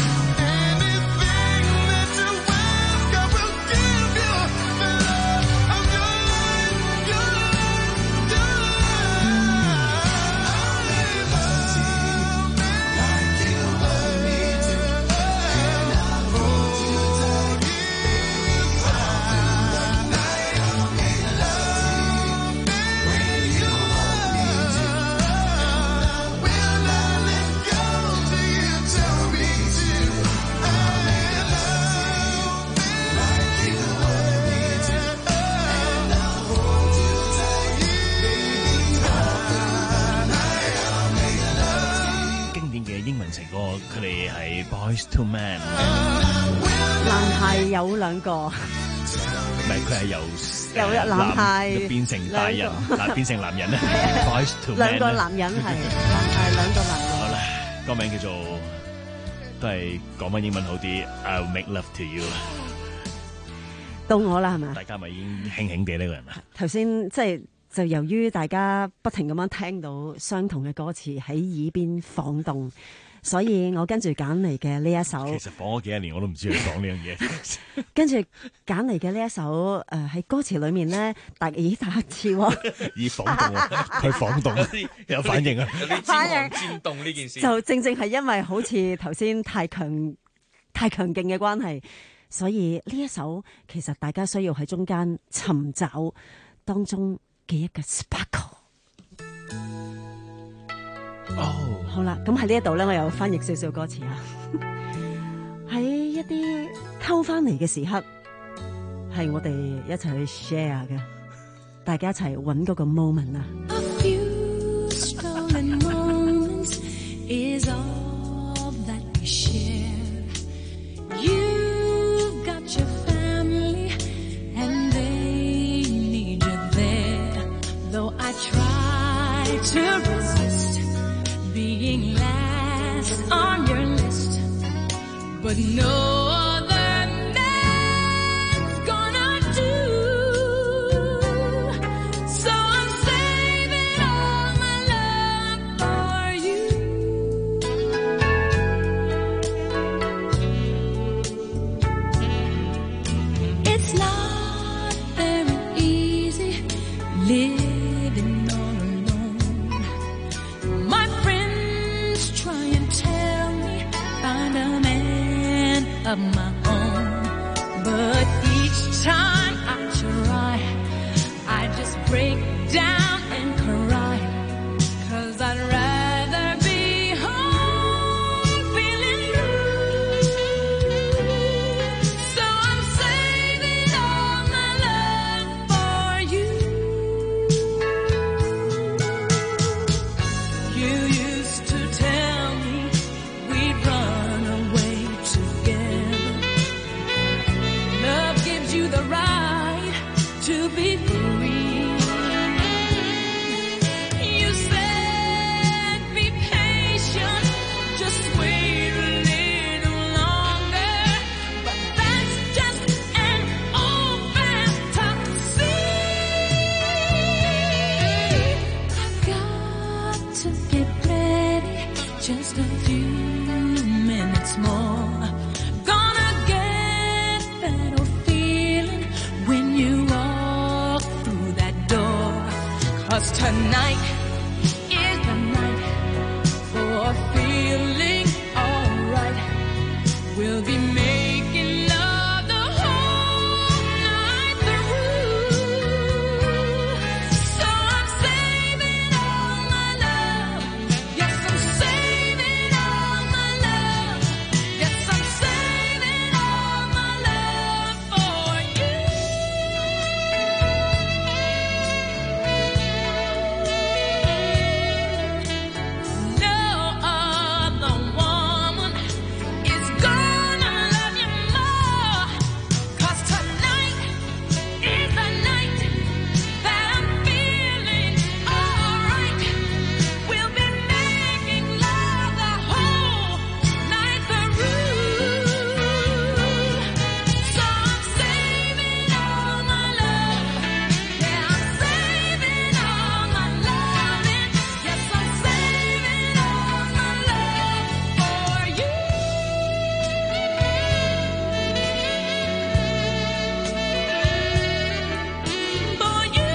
Anything that you ask, I will give you the love of your life, your life, your life. I'll make love to you like you want me to, and I'll hold you tight, baby, all through the night. I'll make love to you when you want me to, and I will not let go till you tell me to. I'll make love like you want me to, and I'll hold you tight, baby, all through the night. I'll make love. 經典嘅英文情歌，佢哋係 Boys to Men， 男孩有兩個， 唔係佢係由由誒男孩變成大人， 兩個嗱變成男人咧，Boys to Men 兩個咧男人係係兩個男人。 好啦，歌名叫做都係講翻英文好啲，I'll make love to you。 到我啦，係咪？ 大家咪已經輕輕地呢個人啦。 頭先即係就由於大家不停咁樣聽到相同嘅歌詞喺耳邊晃動， 所以我跟住揀嚟嘅呢一首， 其實放咗幾多年我都唔知佢講呢樣嘢。 跟住揀嚟嘅呢一首誒喺、呃、歌詞裏面咧，大咦打字喎， 以晃動啊，佢晃動有反應啊， 有啲戰寒戰凍呢件事， 就正正係因為好似頭先太強太強勁嘅關係，所以呢一首其實大家需要喺中間尋找當中嘅一個 sparkle。 哦， 好啦，咁喺呢一度咧，我又翻譯少少歌詞啊。喺一啲偷翻嚟嘅時刻，係我哋一齊去 share 嘅，大家一齊揾嗰個 moment 啊。 A few stolen moments is all that we share. You've got your family and they need you there. Though I try to resist being last on your list, but no other man's gonna do. So I'm saving all my love for you. It's not very easy living all alone. My friends try and tell me find a man of my own, but each time I try, I just break down and cry, 'cause I'd rather be home feeling blue. So I'm saving all my love for you. You used to tell me we'd run away together. Love gives you the right to be free. You said be patient, just wait a little longer. But that's just an old fantasy. I've got to get ready, just a few minutes more. Gonna get that old feeling when you walk through that door. 'Cause tonight is the night for feeling alright. We'll be making love the whole night through. So I'm saving all my love. Yes, I'm saving all my love. Yes, I'm saving all my love for you. No other woman is gonna love you more. 'Cause tonight is the night that I'm feeling alright. We'll be making love the whole night through. So I'm saving all my love. Yeah, I'm saving all my loving. Yes, I'm saving all my love for you. For you.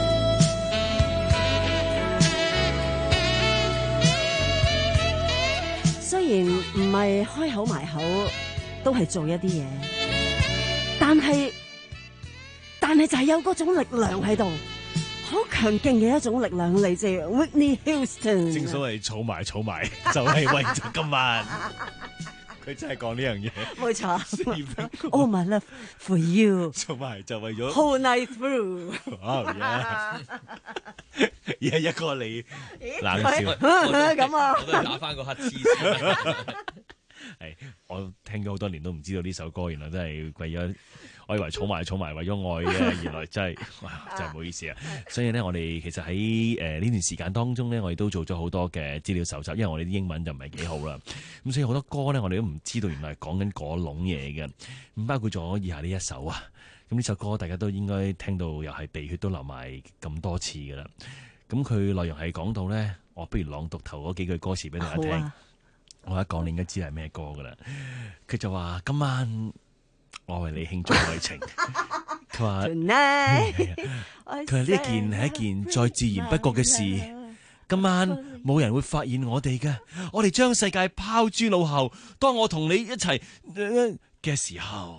雖然唔係開口埋口，都係做一啲嘢，但係但係就係有嗰種力量喺度，好強勁嘅一種力量嚟自 Whitney Houston。 正所謂儲埋儲埋，就係為咗今晚。佢真係講呢樣嘢。 冇錯。All my love for you， 儲埋就為咗 whole night through。 哦呀！而家一個你冷笑咁啊！ 我都係打翻個乞嗤先。 係，我聽咗好多年都唔知道呢首歌，原來真係為咗，我以為儲埋儲埋為咗愛嘅，原來真係，哇，真係唔好意思啊！所以咧，我哋其實喺誒呢段時間當中咧，我哋都做咗好多嘅資料搜集，因為我哋啲英文就唔係幾好啦，咁所以好多歌咧，我哋都唔知道原來係講緊嗰籠嘢嘅，咁包括咗以下呢一首啊，咁呢首歌大家都應該聽到又係鼻血都流埋咁多次噶啦，咁佢內容係講到咧，我不如朗讀頭嗰幾句歌詞俾大家聽。 我一講你應該知係咩歌噶啦。佢就話今晚我為你慶祝愛情。佢話佢話呢一件係一件再自然不過嘅事。今晚冇人會發現我哋嘅，我哋將世界拋諸腦後。當我同你一齊嘅時候，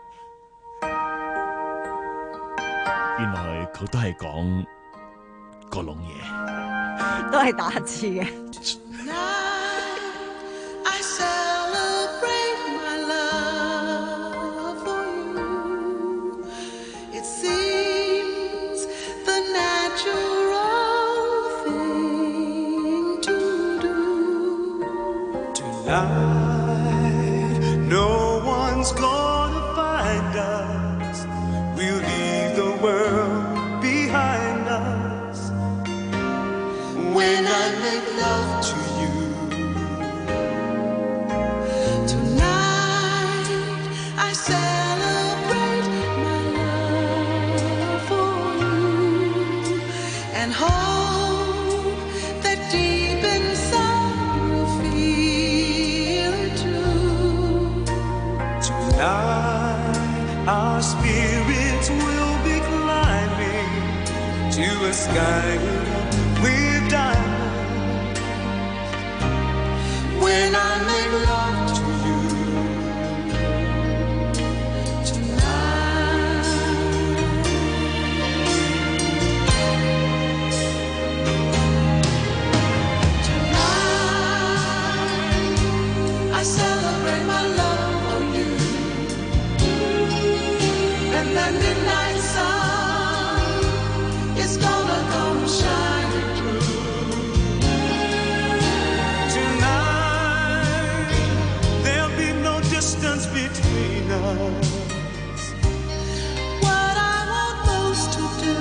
原來佢都係講個窿嘢， 都係打字嘅。 No one's gonna find us. We'll leave the world behind us. When I make love to you tonight, I celebrate my love for you and hope that deep inside you'll feel it too. Tonight, our spirits will be climbing to a sky with diamonds. When I make love to you tonight, tonight I celebrate my love for you, and that midnight sun is gonna come shining through. Tonight there'll be no distance between us. What I want most to do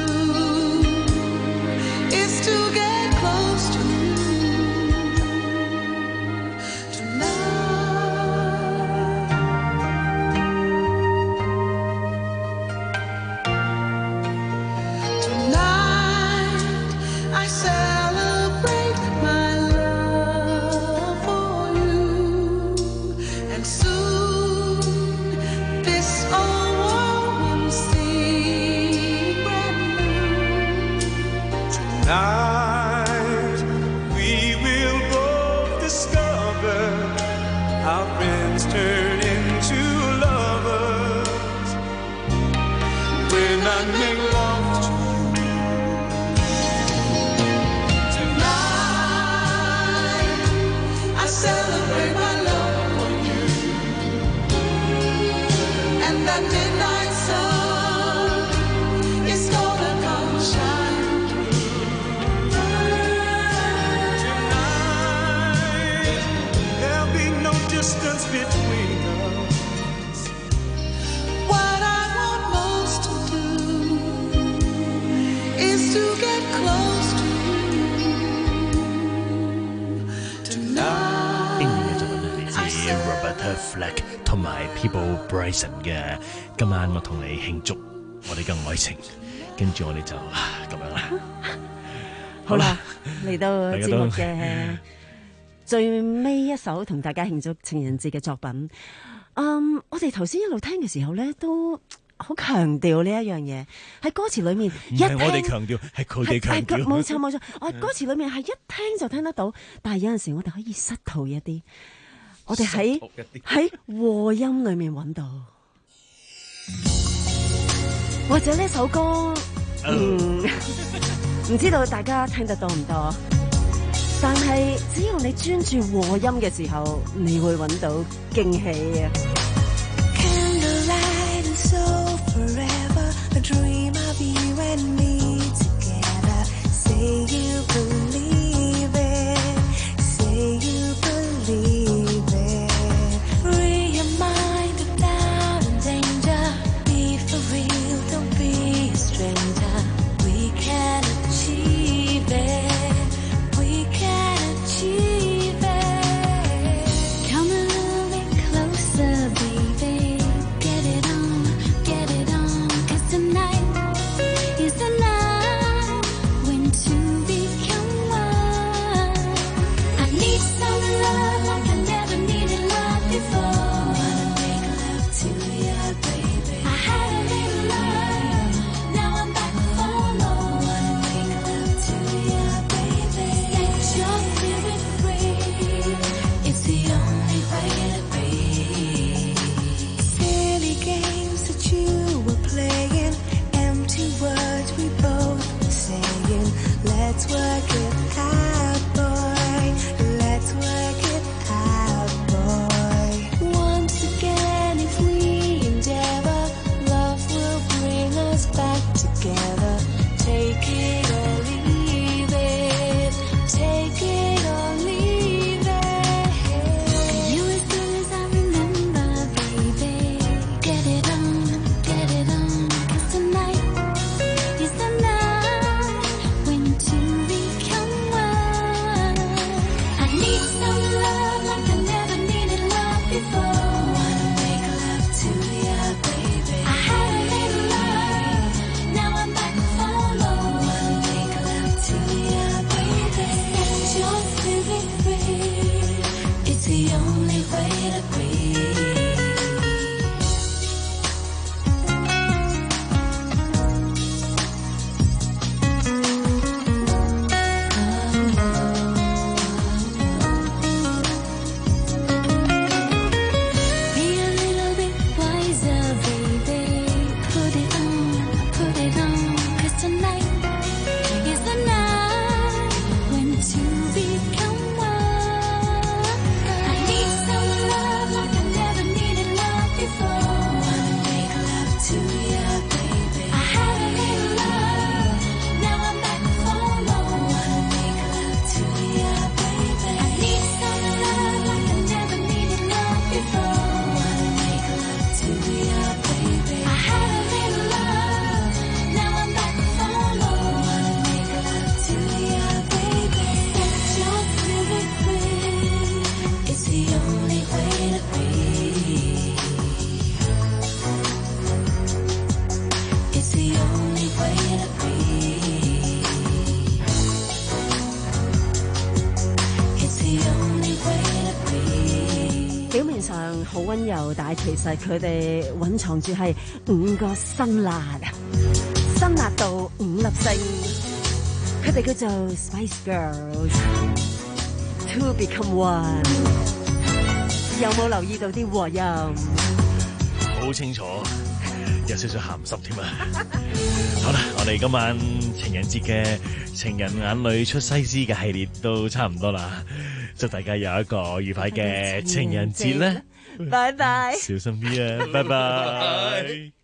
is to get close to you tonight. Tonight I celebrate my love for you, and soon this old world will seem brand new. Tonight we will both discover how friends turn into lovers. When I make love to you tonight, I celebrate my love for you, and that midnight sun is gonna come shining through. Tonight there'll be no distance between us. What I want most to do is to get close to you tonight. 經典嘅作品係嚟自 Roberta Flack 同埋 Peabo Bryson 嘅。今晚我同你慶祝我哋嘅愛情，跟住我哋就啊咁樣啦。 好啦，嚟到大家節目都嘅最尾一首同大家慶祝情人節嘅作品。嗯，我哋頭先一路聽嘅時候咧，都好強調呢一樣嘢，喺歌詞裏面一唔係我哋聽強調，係佢哋強係係調。 冇錯冇錯，我歌詞裏面係一聽就聽得到，但係有陣時我哋可以失途一啲，我哋喺失途一啲喺和音裏面揾到，或者呢首歌，嗯，唔知道大家聽得多唔多？但係只要你專注和音嘅時候，你會揾到驚喜啊！ Candlelight and so forever, a dream of you and me together. Say you believe it, say you believe it. Free your mind of doubt and danger. Be for real, don't be a stranger. We can achieve it, we can achieve it. Come a little bit closer, baby. Get it on, get it on, 'cause tonight It's the only way to be. It's the only way to be. 表面上好溫柔，但係其實佢哋蘊藏住係五個辛辣，辛辣到五粒星。佢哋叫做 Spice Girls。To become one， 有冇留意到啲和音？ 好清楚，有少少鹹濕添啊！好啦，我哋今晚情人節嘅情人眼淚出西施嘅系列都差唔多啦，祝大家有一個愉快嘅情人節啦！ 拜拜， 小心啲啊！拜拜。